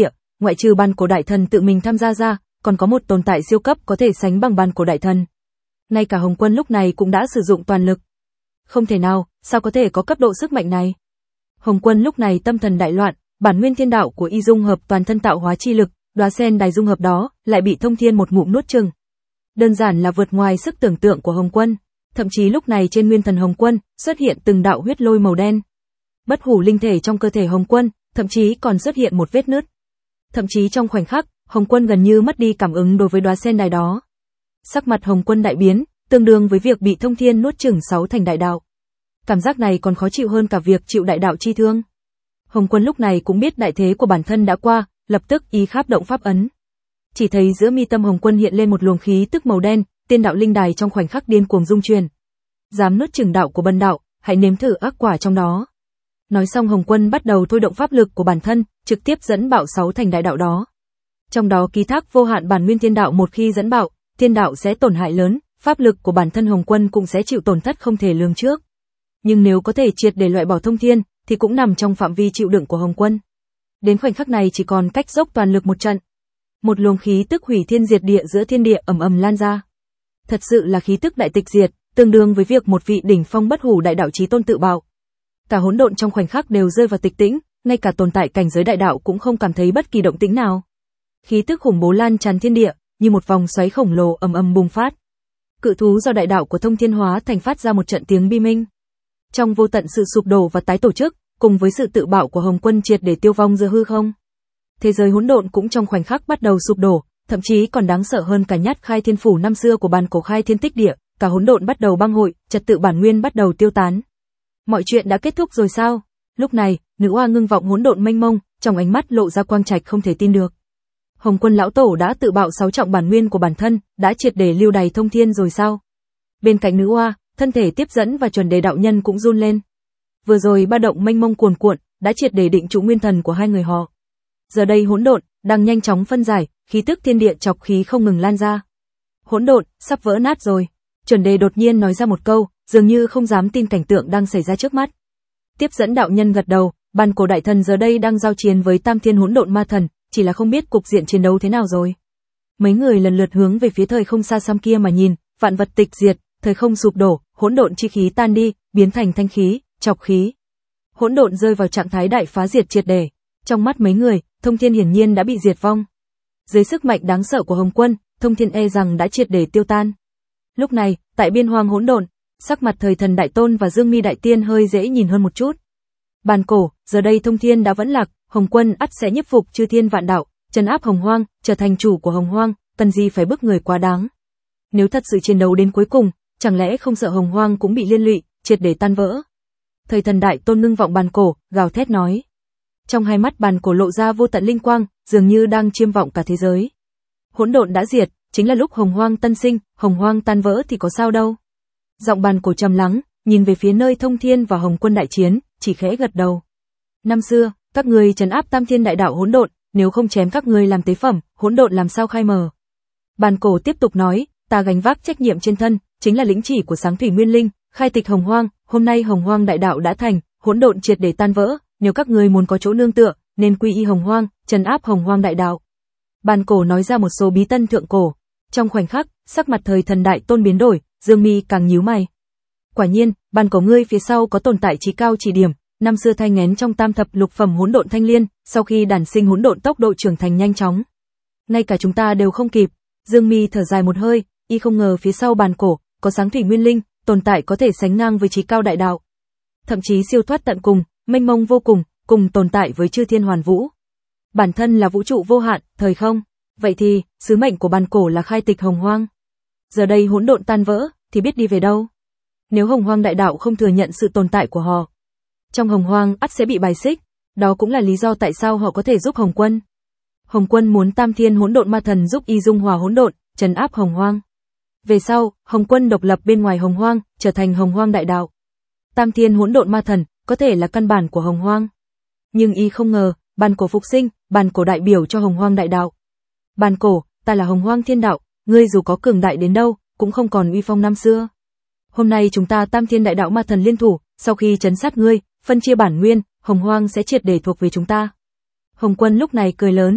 ngoại trừ bàn cổ đại thần tự mình tham gia ra, còn có một tồn tại siêu cấp có thể sánh bằng bàn cổ đại thần. Ngay cả Hồng Quân lúc này cũng đã sử dụng toàn lực. Không thể nào, sao có thể có cấp độ sức mạnh này? Hồng Quân lúc này tâm thần đại loạn, bản nguyên thiên đạo của y dung hợp toàn thân tạo hóa chi lực, đóa sen đài dung hợp đó, lại bị Thông Thiên một ngụm nuốt chừng. Đơn giản là vượt ngoài sức tưởng tượng của Hồng Quân, thậm chí lúc này trên nguyên thần Hồng Quân, xuất hiện từng đạo huyết lôi màu đen. Bất hủ linh thể trong cơ thể Hồng Quân, thậm chí còn xuất hiện một vết nứt. Thậm chí trong khoảnh khắc, Hồng Quân gần như mất đi cảm ứng đối với đóa sen đài đó. Sắc mặt Hồng Quân đại biến, tương đương với việc bị Thông Thiên nuốt chửng sáu thành đại đạo. Cảm giác này còn khó chịu hơn cả việc chịu đại đạo chi thương. Hồng Quân lúc này cũng biết đại thế của bản thân đã qua, lập tức ý kháp động pháp ấn. Chỉ thấy giữa mi tâm Hồng Quân hiện lên một luồng khí tức màu đen, tiên đạo linh đài trong khoảnh khắc điên cuồng rung chuyển. Dám nuốt chửng đạo của bần đạo, hãy nếm thử ác quả trong đó. Nói xong Hồng Quân bắt đầu thôi động pháp lực của bản thân, trực tiếp dẫn bạo sáu thành đại đạo đó. Trong đó ký thác vô hạn bản nguyên tiên đạo, một khi dẫn bạo, tiên đạo sẽ tổn hại lớn, pháp lực của bản thân Hồng Quân cũng sẽ chịu tổn thất không thể lường trước. Nhưng nếu có thể triệt để loại bỏ Thông Thiên, thì cũng nằm trong phạm vi chịu đựng của Hồng Quân. Đến khoảnh khắc này chỉ còn cách dốc toàn lực một trận. Một luồng khí tức hủy thiên diệt địa giữa thiên địa ầm ầm lan ra. Thật sự là khí tức đại tịch diệt, tương đương với việc một vị đỉnh phong bất hủ đại đạo chí tôn tự bạo. Cả hỗn độn trong khoảnh khắc đều rơi vào tịch tĩnh, ngay cả tồn tại cảnh giới đại đạo cũng không cảm thấy bất kỳ động tĩnh nào. Khí tức khủng bố lan tràn thiên địa, như một vòng xoáy khổng lồ ầm ầm bùng phát. Cự thú do đại đạo của Thông Thiên hóa thành phát ra một trận tiếng bi minh. Trong vô tận sự sụp đổ và tái tổ chức, cùng với sự tự bạo của Hồng Quân triệt để tiêu vong giữa hư không. Thế giới hỗn độn cũng trong khoảnh khắc bắt đầu sụp đổ, thậm chí còn đáng sợ hơn cả Nhát Khai Thiên Phủ năm xưa của bàn cổ khai thiên tích địa, cả hỗn độn bắt đầu băng hội, trật tự bản nguyên bắt đầu tiêu tán. Mọi chuyện đã kết thúc rồi sao? Lúc này, nữ oa ngưng vọng hỗn độn mênh mông, trong ánh mắt lộ ra quang trạch không thể tin được. Hồng Quân lão tổ đã tự bạo sáu trọng bản nguyên của bản thân, đã triệt để lưu đày Thông Thiên rồi sao? Bên cạnh nữ oa, thân thể tiếp dẫn và chuẩn đề đạo nhân cũng run lên. Vừa rồi ba động mênh mông cuồn cuộn, đã triệt để định trụ nguyên thần của hai người họ. Giờ đây hỗn độn đang nhanh chóng phân giải, khí tức thiên địa chọc khí không ngừng lan ra. Hỗn độn sắp vỡ nát rồi. Chuẩn đề đột nhiên nói ra một câu, dường như không dám tin cảnh tượng đang xảy ra trước mắt. Tiếp dẫn đạo nhân gật đầu, bàn cổ đại thần giờ đây đang giao chiến với Tam Thiên hỗn độn ma thần, chỉ là không biết cục diện chiến đấu thế nào rồi. Mấy người lần lượt hướng về phía thời không xa xăm kia mà nhìn, vạn vật tịch diệt, thời không sụp đổ, hỗn độn chi khí tan đi, biến thành thanh khí, chọc khí. Hỗn độn rơi vào trạng thái đại phá diệt triệt để. Trong mắt mấy người, Thông Thiên hiển nhiên đã bị diệt vong. Dưới sức mạnh đáng sợ của Hồng Quân, Thông Thiên e rằng đã triệt để tiêu tan. Lúc này, tại biên hoang hỗn độn, sắc mặt Thời Thần Đại Tôn và Dương Mi Đại Tiên hơi dễ nhìn hơn một chút. Bàn cổ, giờ đây Thông Thiên đã vẫn lạc, Hồng Quân ắt sẽ nhiếp phục chư thiên vạn đạo, trấn áp Hồng Hoang, trở thành chủ của Hồng Hoang, cần gì phải bức người quá đáng. Nếu thật sự chiến đấu đến cuối cùng, chẳng lẽ không sợ Hồng Hoang cũng bị liên lụy, triệt để tan vỡ. Thời Thần Đại Tôn ngưng vọng bàn cổ, gào thét nói. Trong hai mắt bàn cổ lộ ra vô tận linh quang, dường như đang chiêm vọng cả thế giới. Hỗn độn đã diệt, chính là lúc Hồng Hoang tân sinh, Hồng Hoang tan vỡ thì có sao đâu. Giọng bàn cổ trầm lắng, nhìn về phía nơi Thông Thiên và Hồng Quân đại chiến, chỉ khẽ gật đầu. Năm xưa, các ngươi trấn áp Tam Thiên đại đạo hỗn độn, nếu không chém các ngươi làm tế phẩm, hỗn độn làm sao khai mở. Bàn cổ tiếp tục nói, ta gánh vác trách nhiệm trên thân, chính là lĩnh chỉ của Sáng Thủy Nguyên Linh, khai tịch Hồng Hoang, hôm nay Hồng Hoang đại đạo đã thành, hỗn độn triệt để tan vỡ, nếu các ngươi muốn có chỗ nương tựa, nên quy y Hồng Hoang, trấn áp Hồng Hoang đại đạo. Bàn cổ nói ra một số bí tân thượng cổ. Trong khoảnh khắc, sắc mặt Thời Thần Đại Tôn biến đổi, Dương Mi càng nhíu mày. Quả nhiên, bàn cổ ngươi phía sau có tồn tại trí cao chỉ điểm, năm xưa thanh ngén trong tam thập lục phẩm hỗn độn thanh liên, sau khi đản sinh hỗn độn tốc độ trưởng thành nhanh chóng. Ngay cả chúng ta đều không kịp. Dương Mi thở dài một hơi, y không ngờ phía sau bàn cổ có Sáng Thủy Nguyên Linh, tồn tại có thể sánh ngang với trí cao đại đạo. Thậm chí siêu thoát tận cùng, mênh mông vô cùng, cùng tồn tại với chư thiên hoàn vũ. Bản thân là vũ trụ vô hạn, thời không. Vậy thì, sứ mệnh của bàn cổ là khai tịch Hồng Hoang. Giờ đây hỗn độn tan vỡ, thì biết đi về đâu? Nếu Hồng Hoang đại đạo không thừa nhận sự tồn tại của họ, trong Hồng Hoang ắt sẽ bị bài xích, đó cũng là lý do tại sao họ có thể giúp Hồng Quân. Hồng Quân muốn Tam Thiên hỗn độn ma thần giúp y dung hòa hỗn độn, trấn áp Hồng Hoang. Về sau, Hồng Quân độc lập bên ngoài Hồng Hoang, trở thành Hồng Hoang đại đạo. Tam Thiên hỗn độn ma thần có thể là căn bản của Hồng Hoang. Nhưng y không ngờ, bàn cổ phục sinh, bàn cổ đại biểu cho Hồng Hoang đại đạo. Bàn cổ, ta là Hồng Hoang thiên đạo, ngươi dù có cường đại đến đâu, cũng không còn uy phong năm xưa. Hôm nay chúng ta Tam Thiên đại đạo ma thần liên thủ, sau khi trấn sát ngươi, phân chia bản nguyên, Hồng Hoang sẽ triệt để thuộc về chúng ta. Hồng Quân lúc này cười lớn,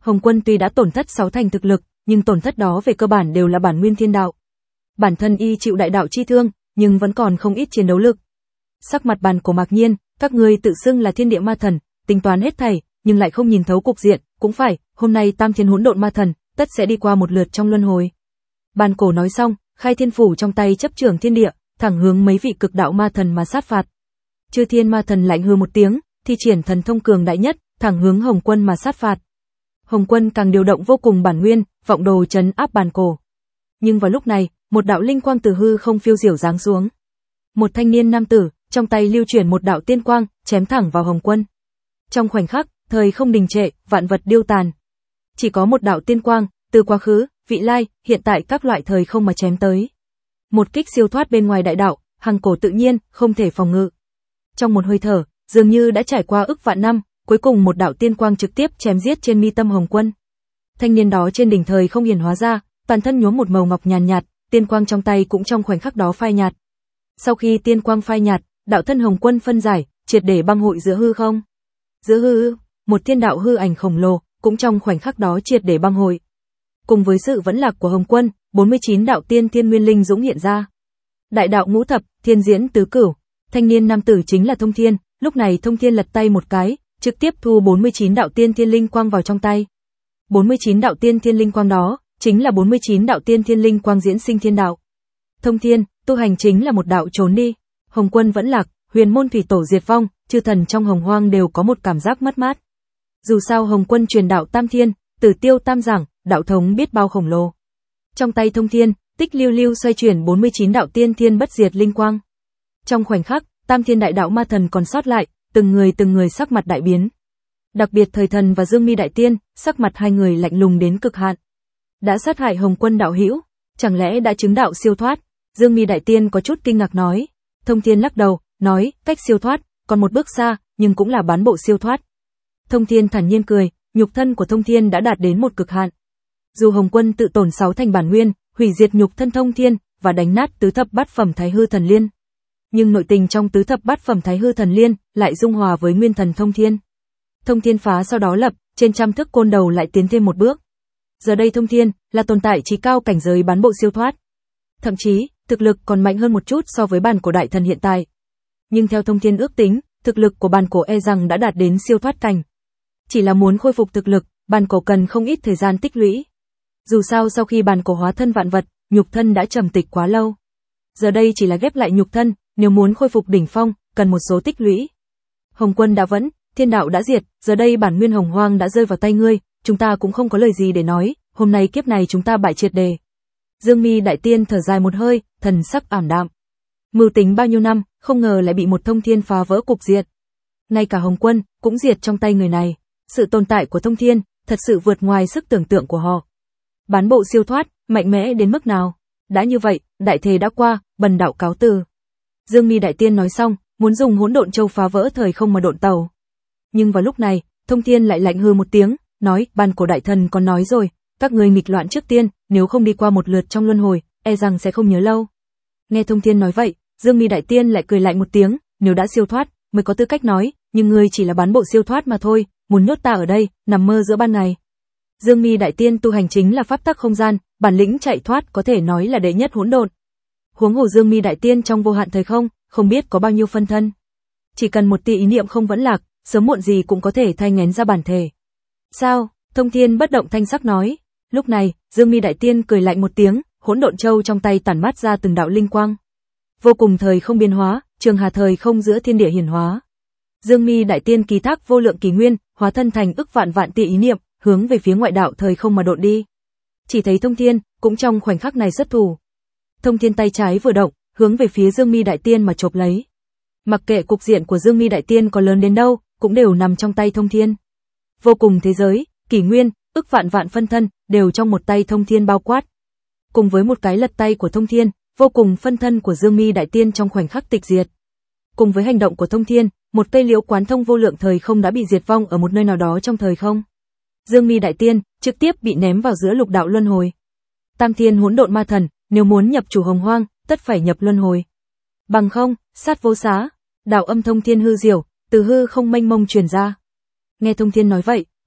Hồng Quân tuy đã tổn thất sáu thành thực lực, nhưng tổn thất đó về cơ bản đều là bản nguyên thiên đạo. Bản thân y chịu đại đạo chi thương, nhưng vẫn còn không ít chiến đấu lực. Sắc mặt Bàn Cổ ngạc nhiên, các ngươi tự xưng là thiên địa ma thần, tính toán hết thảy, nhưng lại không nhìn thấu cục diện, cũng phải, hôm nay Tam Thiên Hỗn Độn Ma Thần, tất sẽ đi qua một lượt trong luân hồi. Bàn Cổ nói xong, khai thiên phủ trong tay chấp trưởng thiên địa, thẳng hướng mấy vị cực đạo ma thần mà sát phạt. Chư Thiên Ma Thần lạnh hừ một tiếng, thi triển thần thông cường đại nhất, thẳng hướng Hồng Quân mà sát phạt. Hồng Quân càng điều động vô cùng bản nguyên, vọng đồ trấn áp Bàn Cổ. Nhưng vào lúc này, một đạo linh quang từ hư không phiêu diểu giáng xuống. Một thanh niên nam tử, trong tay lưu chuyển một đạo tiên quang, chém thẳng vào Hồng Quân. Trong khoảnh khắc, thời không đình trệ, vạn vật điêu tàn. Chỉ có một đạo tiên quang, từ quá khứ, vị lai, hiện tại các loại thời không mà chém tới. Một kích siêu thoát bên ngoài đại đạo, hằng cổ tự nhiên, không thể phòng ngự. Trong một hơi thở, dường như đã trải qua ức vạn năm, cuối cùng một đạo tiên quang trực tiếp chém giết trên mi tâm Hồng Quân. Thanh niên đó trên đỉnh thời không hiển hóa ra, toàn thân nhuốm một màu ngọc nhàn nhạt, tiên quang trong tay cũng trong khoảnh khắc đó phai nhạt. Sau khi tiên quang phai nhạt, đạo thân Hồng Quân phân giải, triệt để băng hội giữa hư không. Giữa hư, một thiên đạo hư ảnh khổng lồ, cũng trong khoảnh khắc đó triệt để băng hội. Cùng với sự vẫn lạc của Hồng Quân, bốn mươi chín đạo tiên thiên nguyên linh dũng hiện ra. Đại đạo ngũ thập, thiên diễn tứ cửu, thanh niên nam tử chính là Thông Thiên, lúc này Thông Thiên lật tay một cái, trực tiếp thu bốn mươi chín đạo tiên thiên linh quang vào trong tay. bốn mươi chín đạo tiên thiên linh quang đó, chính là bốn mươi chín đạo tiên thiên linh quang diễn sinh thiên đạo. Thông Thiên, tu hành chính là một đạo trốn đi. Hồng Quân vẫn lạc, huyền môn thủy tổ diệt vong, chư thần trong hồng hoang đều có một cảm giác mất mát. Dù sao Hồng Quân truyền đạo Tam Thiên, Tử Tiêu Tam Giảng, đạo thống biết bao khổng lồ. Trong tay Thông Thiên, tích lưu lưu xoay chuyển bốn mươi chín đạo tiên thiên bất diệt linh quang. Trong khoảnh khắc, Tam Thiên đại đạo ma thần còn sót lại, từng người từng người sắc mặt đại biến. Đặc biệt Thời Thần và Dương Mi đại tiên, sắc mặt hai người lạnh lùng đến cực hạn. Đã sát hại Hồng Quân đạo hữu, chẳng lẽ đã chứng đạo siêu thoát? Dương Mi đại tiên có chút kinh ngạc nói. Thông Thiên lắc đầu, nói, cách siêu thoát, còn một bước xa, nhưng cũng là bán bộ siêu thoát. Thông Thiên thản nhiên cười, nhục thân của Thông Thiên đã đạt đến một cực hạn. Dù Hồng Quân tự tổn sáu thành bản nguyên, hủy diệt nhục thân Thông Thiên, và đánh nát tứ thập bát phẩm Thái Hư Thần Liên. Nhưng nội tình trong tứ thập bát phẩm Thái Hư Thần Liên, lại dung hòa với nguyên thần Thông Thiên. Thông Thiên phá sau đó lập, trên trăm thức côn đầu lại tiến thêm một bước. Giờ đây Thông Thiên, là tồn tại trí cao cảnh giới bán bộ siêu thoát. Thậm chí, thực lực còn mạnh hơn một chút so với Bàn Cổ đại thần hiện tại. Nhưng theo Thông Thiên ước tính, thực lực của Bàn Cổ e rằng đã đạt đến siêu thoát cảnh. Chỉ là muốn khôi phục thực lực, Bàn Cổ cần không ít thời gian tích lũy. Dù sao sau khi Bàn Cổ hóa thân vạn vật, nhục thân đã trầm tịch quá lâu. Giờ đây chỉ là ghép lại nhục thân, nếu muốn khôi phục đỉnh phong, cần một số tích lũy. Hồng Quân đã vẫn, thiên đạo đã diệt, giờ đây bản nguyên hồng hoang đã rơi vào tay ngươi, chúng ta cũng không có lời gì để nói, hôm nay kiếp này chúng ta bại triệt đề. Dương Mi đại tiên thở dài một hơi, thần sắc ảm đạm. Mưu tính bao nhiêu năm, không ngờ lại bị một Thông Thiên phá vỡ cục diện. Ngay cả Hồng Quân cũng diệt trong tay người này. Sự tồn tại của Thông Thiên thật sự vượt ngoài sức tưởng tượng của họ. Bán bộ siêu thoát, mạnh mẽ đến mức nào? Đã như vậy, đại thế đã qua, bần đạo cáo từ. Dương Mi đại tiên nói xong, muốn dùng Hỗn Độn Châu phá vỡ thời không mà độn tàu. Nhưng vào lúc này, Thông Thiên lại lạnh hừ một tiếng, nói, Bàn Cổ đại thần còn nói rồi, các ngươi nghịch loạn trước tiên, nếu không đi qua một lượt trong luân hồi, e rằng sẽ không nhớ lâu. Nghe Thông Thiên nói vậy, Dương Mi đại tiên lại cười lạnh một tiếng, nếu đã siêu thoát, mới có tư cách nói, nhưng ngươi chỉ là bán bộ siêu thoát mà thôi, muốn nhốt ta ở đây, nằm mơ giữa ban ngày. Dương Mi đại tiên tu hành chính là pháp tắc không gian, bản lĩnh chạy thoát có thể nói là đệ nhất hỗn độn. Huống hồ Dương Mi đại tiên trong vô hạn thời không, không biết có bao nhiêu phân thân. Chỉ cần một tia ý niệm không vẫn lạc, sớm muộn gì cũng có thể thay ngén ra bản thể. Sao? Thông Thiên bất động thanh sắc nói. Lúc này, Dương Mi đại tiên cười lạnh một tiếng, Hỗn Độn Châu trong tay tản mát ra từng đạo linh quang. Vô cùng thời không biến hóa, trường hà thời không giữa thiên địa hiển hóa. Dương Mi đại tiên ký thác vô lượng kỷ nguyên, hóa thân thành ức vạn vạn tia ý niệm, hướng về phía ngoại đạo thời không mà độn đi. Chỉ thấy Thông Thiên cũng trong khoảnh khắc này xuất thủ. Thông Thiên tay trái vừa động, hướng về phía Dương Mi đại tiên mà chộp lấy. Mặc kệ cục diện của Dương Mi đại tiên có lớn đến đâu, cũng đều nằm trong tay Thông Thiên. Vô cùng thế giới, kỷ nguyên, ức vạn vạn phân thân đều trong một tay Thông Thiên bao quát. Cùng với một cái lật tay của Thông Thiên, vô cùng phân thân của Dương Mi đại tiên trong khoảnh khắc tịch diệt. Cùng với hành động của Thông Thiên, một cây liễu quán thông vô lượng thời không đã bị diệt vong ở một nơi nào đó trong thời không. Dương Mi đại tiên trực tiếp bị ném vào giữa lục đạo luân hồi. Tam Thiên Hỗn Độn Ma Thần, nếu muốn nhập chủ hồng hoang, tất phải nhập luân hồi. Bằng không, sát vô xá. Đạo âm Thông Thiên hư diệu, từ hư không mênh mông truyền ra. Nghe Thông Thiên nói vậy,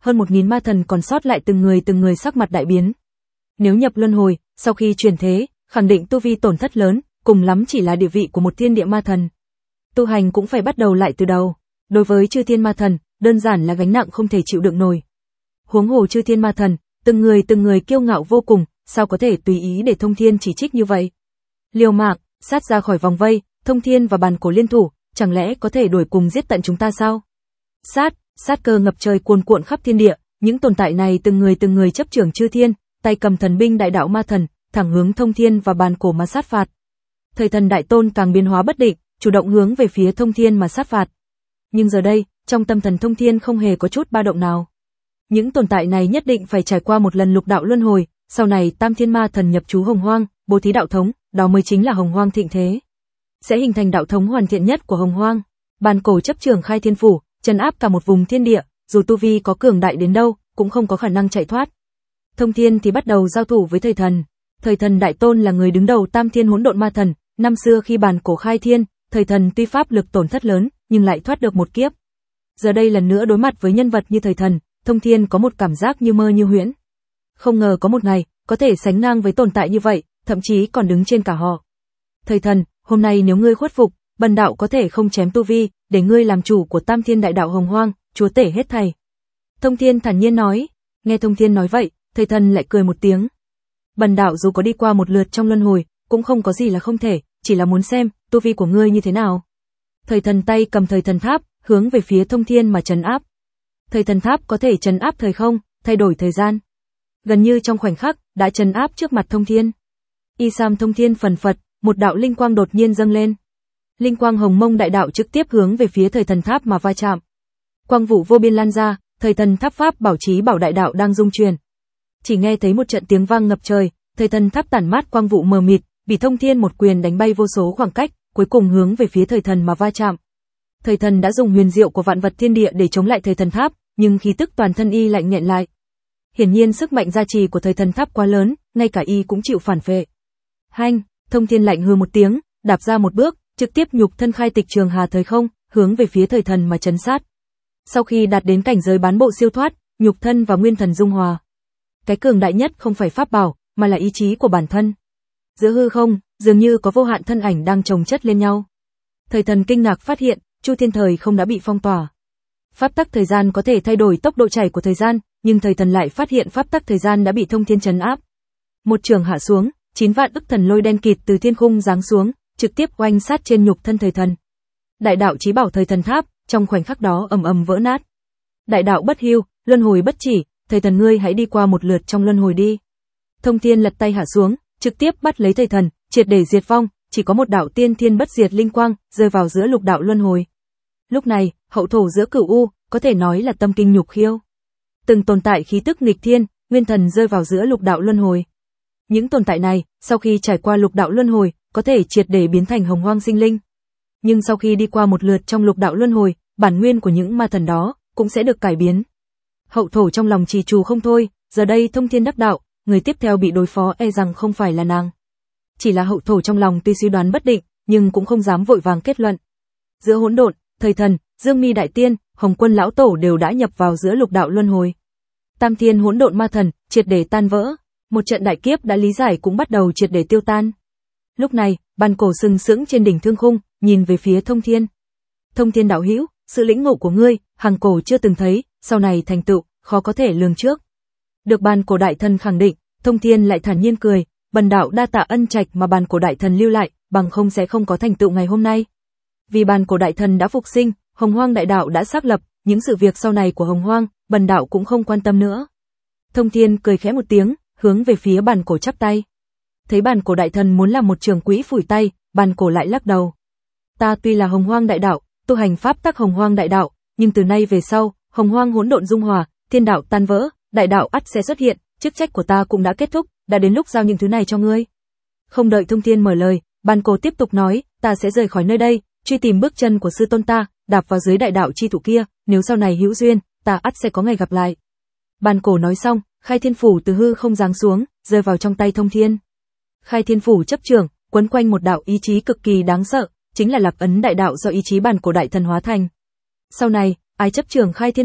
hơn một nghìn ma thần còn sót lại từng người từng người sắc mặt đại biến. Nếu nhập luân hồi, sau khi chuyển thế, khẳng định tu vi tổn thất lớn, cùng lắm chỉ là địa vị của một thiên địa ma thần. Tu hành cũng phải bắt đầu lại từ đầu. Đối với chư thiên ma thần, đơn giản là gánh nặng không thể chịu đựng nổi. Huống hồ chư thiên ma thần, từng người từng người kiêu ngạo vô cùng, sao có thể tùy ý để Thông Thiên chỉ trích như vậy? Liều mạng, sát ra khỏi vòng vây, Thông Thiên và Bàn Cổ liên thủ, chẳng lẽ có thể đuổi cùng giết tận chúng ta sao? Sát, sát cơ ngập trời cuồn cuộn khắp thiên địa, những tồn tại này từng người từng người chấp trưởng chư thiên, tay cầm thần binh đại đạo ma thần, thẳng hướng Thông Thiên và Bàn Cổ mà sát phạt. Thời Thần Đại Tôn càng biến hóa bất định, chủ động hướng về phía Thông Thiên mà sát phạt. Nhưng giờ đây, trong tâm thần Thông Thiên không hề có chút ba động nào. Những tồn tại này nhất định phải trải qua một lần lục đạo luân hồi, sau này Tam Thiên Ma Thần nhập trú Hồng Hoang, bố thí đạo thống, đó mới chính là Hồng Hoang thịnh thế. Sẽ hình thành đạo thống hoàn thiện nhất của Hồng Hoang. Bàn Cổ chấp trưởng Khai Thiên Phủ, trấn áp cả một vùng thiên địa, dù tu vi có cường đại đến đâu, cũng không có khả năng chạy thoát. Thông Thiên thì bắt đầu giao thủ với Thời Thần. Thời Thần Đại Tôn là người đứng đầu Tam Thiên Hỗn Độn Ma Thần, năm xưa khi Bàn Cổ khai thiên, Thời Thần tuy pháp lực tổn thất lớn, nhưng lại thoát được một kiếp. Giờ đây lần nữa đối mặt với nhân vật như Thời Thần, Thông Thiên có một cảm giác như mơ như huyễn. Không ngờ có một ngày, có thể sánh ngang với tồn tại như vậy, thậm chí còn đứng trên cả họ. Thời Thần, hôm nay nếu ngươi khuất phục, bần đạo có thể không chém tu vi, để ngươi làm chủ của Tam Thiên Đại Đạo Hồng Hoang, chúa tể hết thảy. Thông Thiên thản nhiên nói. Nghe Thông Thiên nói vậy, Thời Thần lại cười một tiếng. Bần đạo dù có đi qua một lượt trong luân hồi, cũng không có gì là không thể, chỉ là muốn xem tu vi của ngươi như thế nào. Thời Thần tay cầm Thời Thần Tháp, hướng về phía Thông Thiên mà trấn áp. Thời Thần Tháp có thể trấn áp thời không, thay đổi thời gian. Gần như trong khoảnh khắc, đã trấn áp trước mặt Thông Thiên. Y Sam Thông Thiên phần phật, một đạo linh quang đột nhiên dâng lên. Linh quang hồng mông đại đạo trực tiếp hướng về phía Thời Thần Tháp mà va chạm. Quang vụ vô biên lan ra, Thời Thần Tháp pháp bảo chí bảo đại đạo đang rung chuyển. Chỉ nghe thấy một trận tiếng vang ngập trời, Thời Thần Tháp tản mát quang vụ mờ mịt, bị Thông Thiên một quyền đánh bay vô số khoảng cách, cuối cùng hướng về phía Thời Thần mà va chạm. Thời Thần đã dùng huyền diệu của vạn vật thiên địa để chống lại Thời Thần Tháp, nhưng khí tức toàn thân y lạnh nghẹn lại. Hiển nhiên sức mạnh gia trì của Thời Thần Tháp quá lớn, ngay cả y cũng chịu phản phệ. Hanh, Thông Thiên lạnh hừ một tiếng, đạp ra một bước, trực tiếp nhục thân khai tịch trường hà thời không, hướng về phía Thời Thần mà trấn sát. Sau khi đạt đến cảnh giới bán bộ siêu thoát, nhục thân và nguyên thần dung hòa. Cái cường đại nhất không phải pháp bảo, mà là ý chí của bản thân. Giữa hư không, dường như có vô hạn thân ảnh đang chồng chất lên nhau. Thời Thần kinh ngạc phát hiện, Chu Thiên Thời không đã bị phong tỏa. Pháp tắc thời gian có thể thay đổi tốc độ chảy của thời gian, nhưng Thời Thần lại phát hiện pháp tắc thời gian đã bị Thông Thiên trấn áp. Một trường hạ xuống, chín vạn ức thần lôi đen kịt từ thiên khung giáng xuống, trực tiếp oanh sát trên nhục thân Thời Thần. Đại đạo chí bảo Thời Thần Tháp, trong khoảnh khắc đó ầm ầm vỡ nát. Đại đạo bất hưu, luân hồi bất chỉ, Thời Thần ngươi hãy đi qua một lượt trong luân hồi đi. Thông Thiên lật tay hạ xuống, trực tiếp bắt lấy Thời Thần, triệt để diệt vong, chỉ có một đạo tiên thiên bất diệt linh quang rơi vào giữa lục đạo luân hồi. Lúc này, hậu thổ giữa cửu u, có thể nói là tâm kinh nhục khiêu. Từng tồn tại khí tức nghịch thiên, nguyên thần rơi vào giữa lục đạo luân hồi. Những tồn tại này, sau khi trải qua lục đạo luân hồi, có thể triệt để biến thành hồng hoang sinh linh. Nhưng sau khi đi qua một lượt trong lục đạo luân hồi, bản nguyên của những ma thần đó cũng sẽ được cải biến. Hậu thổ trong lòng trì trù không thôi, giờ đây Thông Thiên đắc đạo, người tiếp theo bị đối phó e rằng không phải là nàng. Chỉ là hậu thổ trong lòng tuy suy đoán bất định, nhưng cũng không dám vội vàng kết luận. Giữa hỗn độn, Thời Thần, Dương Mi Đại Tiên, Hồng Quân lão tổ đều đã nhập vào giữa lục đạo luân hồi. Tam Thiên Hỗn Độn Ma Thần triệt để tan vỡ, một trận đại kiếp đã lý giải cũng bắt đầu triệt để tiêu tan. Lúc này, Bàn Cổ sừng sững trên đỉnh thương khung, nhìn về phía Thông Thiên. Thông Thiên đạo hữu, sự lĩnh ngộ của ngươi, hàng cổ chưa từng thấy, sau này thành tựu khó có thể lường trước. Được Bàn Cổ đại thần khẳng định, Thông Thiên lại thản nhiên cười, bần đạo đa tạ ân trạch mà Bàn Cổ đại thần lưu lại, bằng không sẽ không có thành tựu ngày hôm nay. Vì Bàn Cổ đại thần đã phục sinh, Hồng Hoang đại đạo đã xác lập, những sự việc sau này của Hồng Hoang, bần đạo cũng không quan tâm nữa. Thông Thiên cười khẽ một tiếng, hướng về phía Bàn Cổ chắp tay. Thấy Bàn Cổ đại thần muốn làm một trường quỹ phủi tay, Bàn Cổ lại lắc đầu. Ta tuy là Hồng Hoang đại đạo, tu hành pháp tắc Hồng Hoang đại đạo, nhưng từ nay về sau, Hồng Hoang hỗn độn dung hòa, thiên đạo tan vỡ, đại đạo ắt sẽ xuất hiện, chức trách của ta cũng đã kết thúc, đã đến lúc giao những thứ này cho ngươi. Không đợi Thông Thiên mở lời, Bàn Cổ tiếp tục nói, ta sẽ rời khỏi nơi đây, truy tìm bước chân của sư tôn ta, đạp vào dưới đại đạo chi thụ kia, nếu sau này hữu duyên, ta ắt sẽ có ngày gặp lại. Bàn Cổ nói xong, Khai Thiên Phủ từ hư không giáng xuống, rơi vào trong tay Thông Thiên. Khai Thiên Phủ chấp trưởng, quấn quanh một đạo ý chí cực kỳ đáng sợ, chính là lạc ấn đại đạo do ý chí Bàn Cổ đại thần hóa thành. Sau này, ai chấp trưởng Khai Thiên Phủ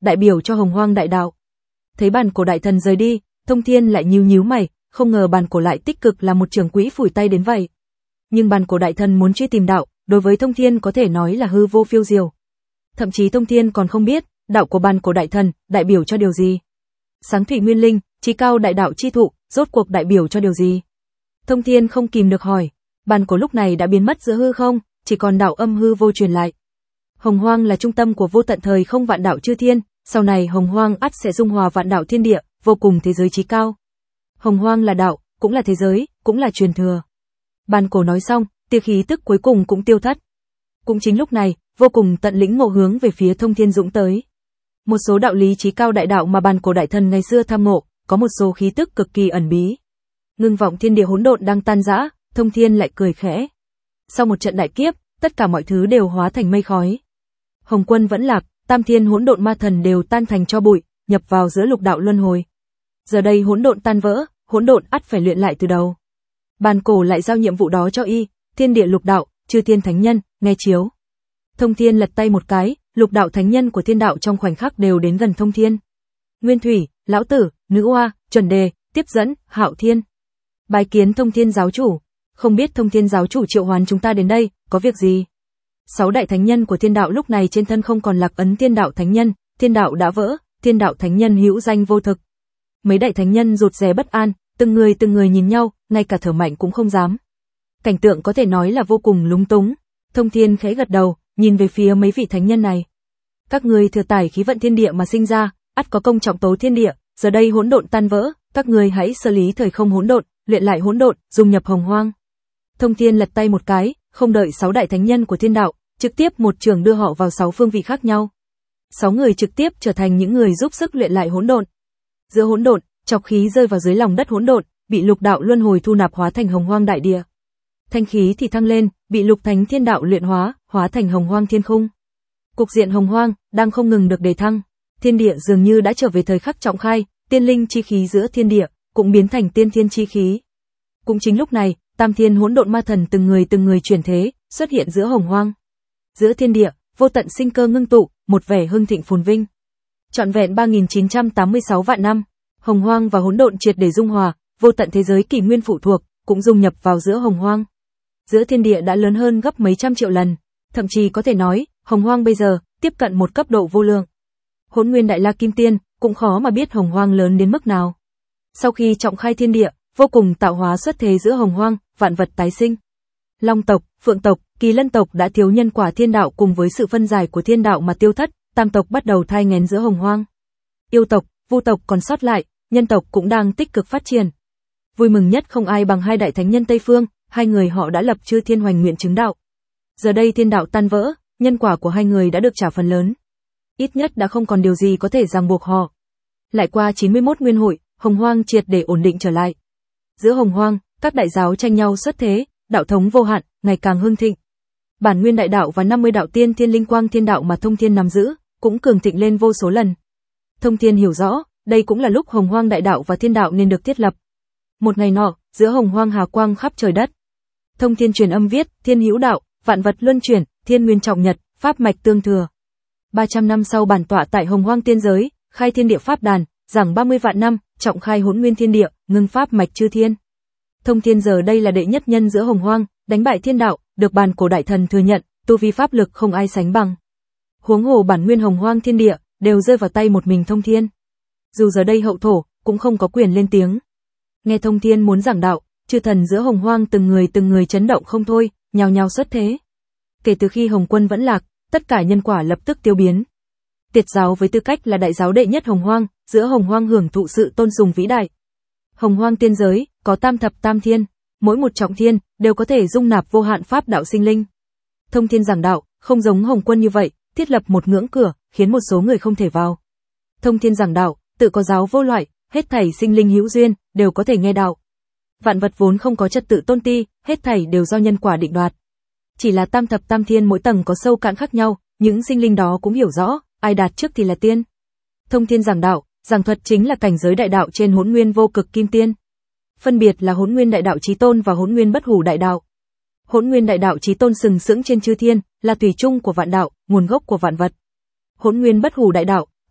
đại biểu cho Hồng Hoang đại đạo. Thấy bản cổ đại thần rời đi, Thông Thiên lại nhíu nhíu mày, không ngờ bản cổ lại tích cực là một trưởng quỹ phủi tay đến vậy. Nhưng bản cổ đại thần muốn truy tìm đạo, đối với Thông Thiên có thể nói là hư vô phiêu diều. Thậm chí Thông Thiên còn không biết, đạo của bản cổ đại thần đại biểu cho điều gì. Sáng thủy nguyên linh, chí cao đại đạo chi thụ, rốt cuộc đại biểu cho điều gì? Thông Thiên không kìm được hỏi. Bản cổ lúc này đã biến mất giữa hư không, chỉ còn đạo âm hư vô truyền lại. Hồng Hoang là trung tâm của vô tận thời không vạn đạo chư thiên, sau này Hồng Hoang ắt sẽ dung hòa vạn đạo thiên địa, vô cùng thế giới chí cao. Hồng Hoang là đạo, cũng là thế giới, cũng là truyền thừa. Bản cổ nói xong, tia khí tức cuối cùng cũng tiêu thất. Cũng chính lúc này, vô cùng tận lĩnh ngộ hướng về phía Thông Thiên dũng tới. Một số đạo lý chí cao đại đạo mà bản cổ đại thần ngày xưa tham ngộ, có một số khí tức cực kỳ ẩn bí. Ngưng vọng thiên địa hỗn độn đang tan rã, Thông Thiên lại cười khẽ. Sau một trận đại kiếp, tất cả mọi thứ đều hóa thành mây khói. Hồng Quân vẫn lạc, Tam Thiên hỗn độn ma thần đều tan thành tro bụi, nhập vào giữa lục đạo luân hồi. Giờ đây hỗn độn tan vỡ, hỗn độn ắt phải luyện lại từ đầu. Bản cổ lại giao nhiệm vụ đó cho y, thiên địa lục đạo, chư thiên thánh nhân, nghe chiếu. Thông Thiên lật tay một cái, lục đạo thánh nhân của thiên đạo trong khoảnh khắc đều đến gần Thông Thiên. Nguyên Thủy, Lão Tử, Nữ Oa, Chuẩn Đề, Tiếp Dẫn, Hạo Thiên. Bái kiến Thông Thiên giáo chủ. Không biết Thông Thiên giáo chủ triệu hoán chúng ta đến đây, có việc gì? Sáu đại thánh nhân của thiên đạo lúc này trên thân không còn lạc ấn thiên đạo thánh nhân, thiên đạo đã vỡ, thiên đạo thánh nhân hữu danh vô thực. Mấy đại thánh nhân rụt rè bất an, từng người từng người nhìn nhau, ngay cả thở mạnh cũng không dám. Cảnh tượng có thể nói là vô cùng lúng túng. Thông Thiên khẽ gật đầu, nhìn về phía mấy vị thánh nhân này. Các ngươi thừa tải khí vận thiên địa mà sinh ra, ắt có công trọng tố thiên địa, giờ đây hỗn độn tan vỡ, các ngươi hãy xử lý thời không hỗn độn, luyện lại hỗn độn, dung nhập Hồng Hoang. Thông Thiên lật tay một cái, không đợi sáu đại thánh nhân của thiên đạo, trực tiếp một trường đưa họ vào sáu phương vị khác nhau. Sáu người trực tiếp trở thành những người giúp sức luyện lại hỗn độn. Giữa hỗn độn, trọc khí rơi vào dưới lòng đất hỗn độn, bị lục đạo luân hồi thu nạp hóa thành Hồng Hoang đại địa. Thanh khí thì thăng lên, bị lục thánh thiên đạo luyện hóa, hóa thành Hồng Hoang thiên khung. Cục diện Hồng Hoang đang không ngừng được đề thăng, thiên địa dường như đã trở về thời khắc trọng khai, tiên linh chi khí giữa thiên địa cũng biến thành tiên thiên chi khí. Cũng chính lúc này, Tam Thiên hỗn độn ma thần từng người từng người chuyển thế, xuất hiện giữa Hồng Hoang. Giữa thiên địa, vô tận sinh cơ ngưng tụ, một vẻ hưng thịnh phồn vinh. Trọn vẹn ba nghìn chín trăm tám mươi sáu vạn năm, Hồng Hoang và hỗn độn triệt để dung hòa, vô tận thế giới kỷ nguyên phụ thuộc cũng dung nhập vào giữa Hồng Hoang. Giữa thiên địa đã lớn hơn gấp mấy trăm triệu lần, thậm chí có thể nói, Hồng Hoang bây giờ tiếp cận một cấp độ vô lượng. Hỗn Nguyên Đại La Kim Tiên cũng khó mà biết Hồng Hoang lớn đến mức nào. Sau khi trọng khai thiên địa, vô cùng tạo hóa xuất thế giữa Hồng Hoang, vạn vật tái sinh. Long tộc, Phượng tộc, Kỳ Lân tộc đã thiếu nhân quả thiên đạo cùng với sự phân giải của thiên đạo mà tiêu thất, tam tộc bắt đầu thai nghén giữa Hồng Hoang. Yêu tộc, Vu tộc còn sót lại, nhân tộc cũng đang tích cực phát triển. Vui mừng nhất không ai bằng hai đại thánh nhân Tây Phương, hai người họ đã lập chư thiên hoành nguyện chứng đạo. Giờ đây thiên đạo tan vỡ, nhân quả của hai người đã được trả phần lớn. Ít nhất đã không còn điều gì có thể ràng buộc họ. Lại qua chín mươi mốt nguyên hội, Hồng Hoang triệt để ổn định trở lại. Giữa Hồng Hoang, các đại giáo tranh nhau xuất thế, đạo thống vô hạn, ngày càng hưng thịnh. Bản nguyên đại đạo và năm mươi đạo tiên thiên linh quang thiên đạo mà Thông Thiên nắm giữ, cũng cường thịnh lên vô số lần. Thông Thiên hiểu rõ, đây cũng là lúc Hồng Hoang đại đạo và thiên đạo nên được thiết lập. Một ngày nọ, giữa Hồng Hoang hà quang khắp trời đất. Thông Thiên truyền âm viết, thiên hữu đạo, vạn vật luân chuyển, thiên nguyên trọng nhật, pháp mạch tương thừa. ba trăm năm sau bản tọa tại Hồng Hoang tiên giới, khai thiên địa pháp đàn, giảng ba mươi vạn năm, trọng khai hỗn nguyên thiên địa, ngưng pháp mạch chư thiên. Thông Thiên giờ đây là đệ nhất nhân giữa Hồng Hoang, đánh bại thiên đạo, được bản cổ đại thần thừa nhận, tu vi pháp lực không ai sánh bằng. Huống hồ bản nguyên Hồng Hoang thiên địa đều rơi vào tay một mình Thông Thiên. Dù giờ đây hậu thổ cũng không có quyền lên tiếng. Nghe Thông Thiên muốn giảng đạo, chư thần giữa Hồng Hoang từng người từng người chấn động không thôi, nhao nhao xuất thế. Kể từ khi Hồng Quân vẫn lạc, tất cả nhân quả lập tức tiêu biến. Tiệt giáo với tư cách là đại giáo đệ nhất Hồng Hoang, giữa Hồng Hoang hưởng thụ sự tôn sùng vĩ đại. Hồng Hoang tiên giới có tam thập tam thiên, mỗi một trọng thiên đều có thể dung nạp vô hạn pháp đạo sinh linh. Thông Thiên giảng đạo, không giống Hồng Quân như vậy, thiết lập một ngưỡng cửa, khiến một số người không thể vào. Thông Thiên giảng đạo, tự có giáo vô loại, hết thảy sinh linh hữu duyên đều có thể nghe đạo. Vạn vật vốn không có trật tự tôn ti, hết thảy đều do nhân quả định đoạt. Chỉ là tam thập tam thiên mỗi tầng có sâu cạn khác nhau, những sinh linh đó cũng hiểu rõ, ai đạt trước thì là tiên. Thông Thiên giảng đạo, giảng thuật chính là cảnh giới đại đạo trên Hỗn Nguyên vô cực kim tiên. Phân biệt là Hỗn Nguyên đại đạo chí tôn và Hỗn Nguyên bất hủ đại đạo. Hỗn Nguyên đại đạo chí tôn sừng sững trên chư thiên, là thủy chung của vạn đạo, nguồn gốc của vạn vật. Hỗn Nguyên bất hủ đại đạo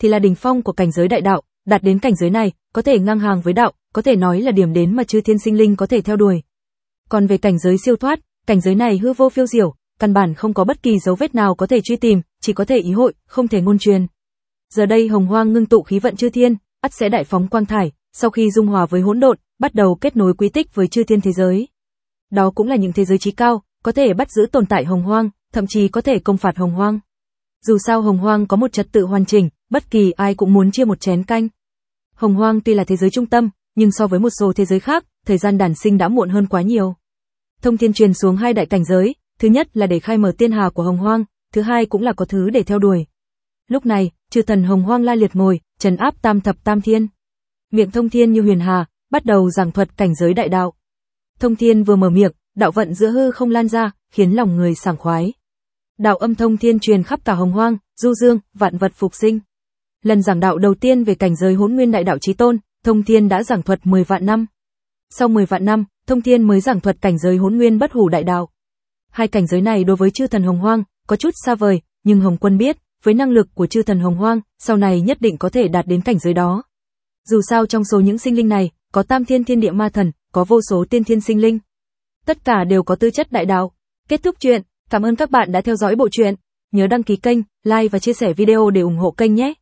thì là đỉnh phong của cảnh giới đại đạo, đạt đến cảnh giới này, có thể ngang hàng với đạo, có thể nói là điểm đến mà chư thiên sinh linh có thể theo đuổi. Còn về cảnh giới siêu thoát, cảnh giới này hư vô phiêu diểu, căn bản không có bất kỳ dấu vết nào có thể truy tìm, chỉ có thể ý hội, không thể ngôn truyền. Giờ đây Hồng Hoang ngưng tụ khí vận chư thiên, ắt sẽ đại phóng quang thải, sau khi dung hòa với hỗn độn, bắt đầu kết nối quy tích với chư thiên thế giới. Đó cũng là những thế giới chí cao, có thể bắt giữ tồn tại Hồng Hoang, thậm chí có thể công phạt Hồng Hoang. Dù sao Hồng Hoang có một trật tự hoàn chỉnh, bất kỳ ai cũng muốn chia một chén canh. Hồng Hoang tuy là thế giới trung tâm, nhưng so với một số thế giới khác, thời gian đản sinh đã muộn hơn quá nhiều. Thông thiên truyền xuống hai đại cảnh giới, thứ nhất là để khai mở tiên hà của Hồng Hoang, thứ hai cũng là có thứ để theo đuổi. Lúc này, chư thần Hồng Hoang la liệt ngồi, trấn áp tam thập tam thiên. Miệng thông thiên như huyền hà, bắt đầu giảng thuật cảnh giới đại đạo. Thông thiên vừa mở miệng, đạo vận giữa hư không lan ra, khiến lòng người sảng khoái. Đạo âm thông thiên truyền khắp cả Hồng Hoang, du dương, vạn vật phục sinh. Lần giảng đạo đầu tiên về cảnh giới Hỗn Nguyên đại đạo chí tôn, Thông Thiên đã giảng thuật mười vạn năm. Sau mười vạn năm, Thông Thiên mới giảng thuật cảnh giới Hỗn Nguyên bất hủ đại đạo. Hai cảnh giới này đối với chư thần Hồng Hoang có chút xa vời, nhưng Hồng Quân biết, với năng lực của chư thần Hồng Hoang, sau này nhất định có thể đạt đến cảnh giới đó. Dù sao trong số những sinh linh này, có Tam Thiên Thiên Địa Ma Thần, có vô số tiên thiên sinh linh. Tất cả đều có tư chất đại đạo. Kết thúc chuyện, cảm ơn các bạn đã theo dõi bộ truyện. Nhớ đăng ký kênh, like và chia sẻ video để ủng hộ kênh nhé.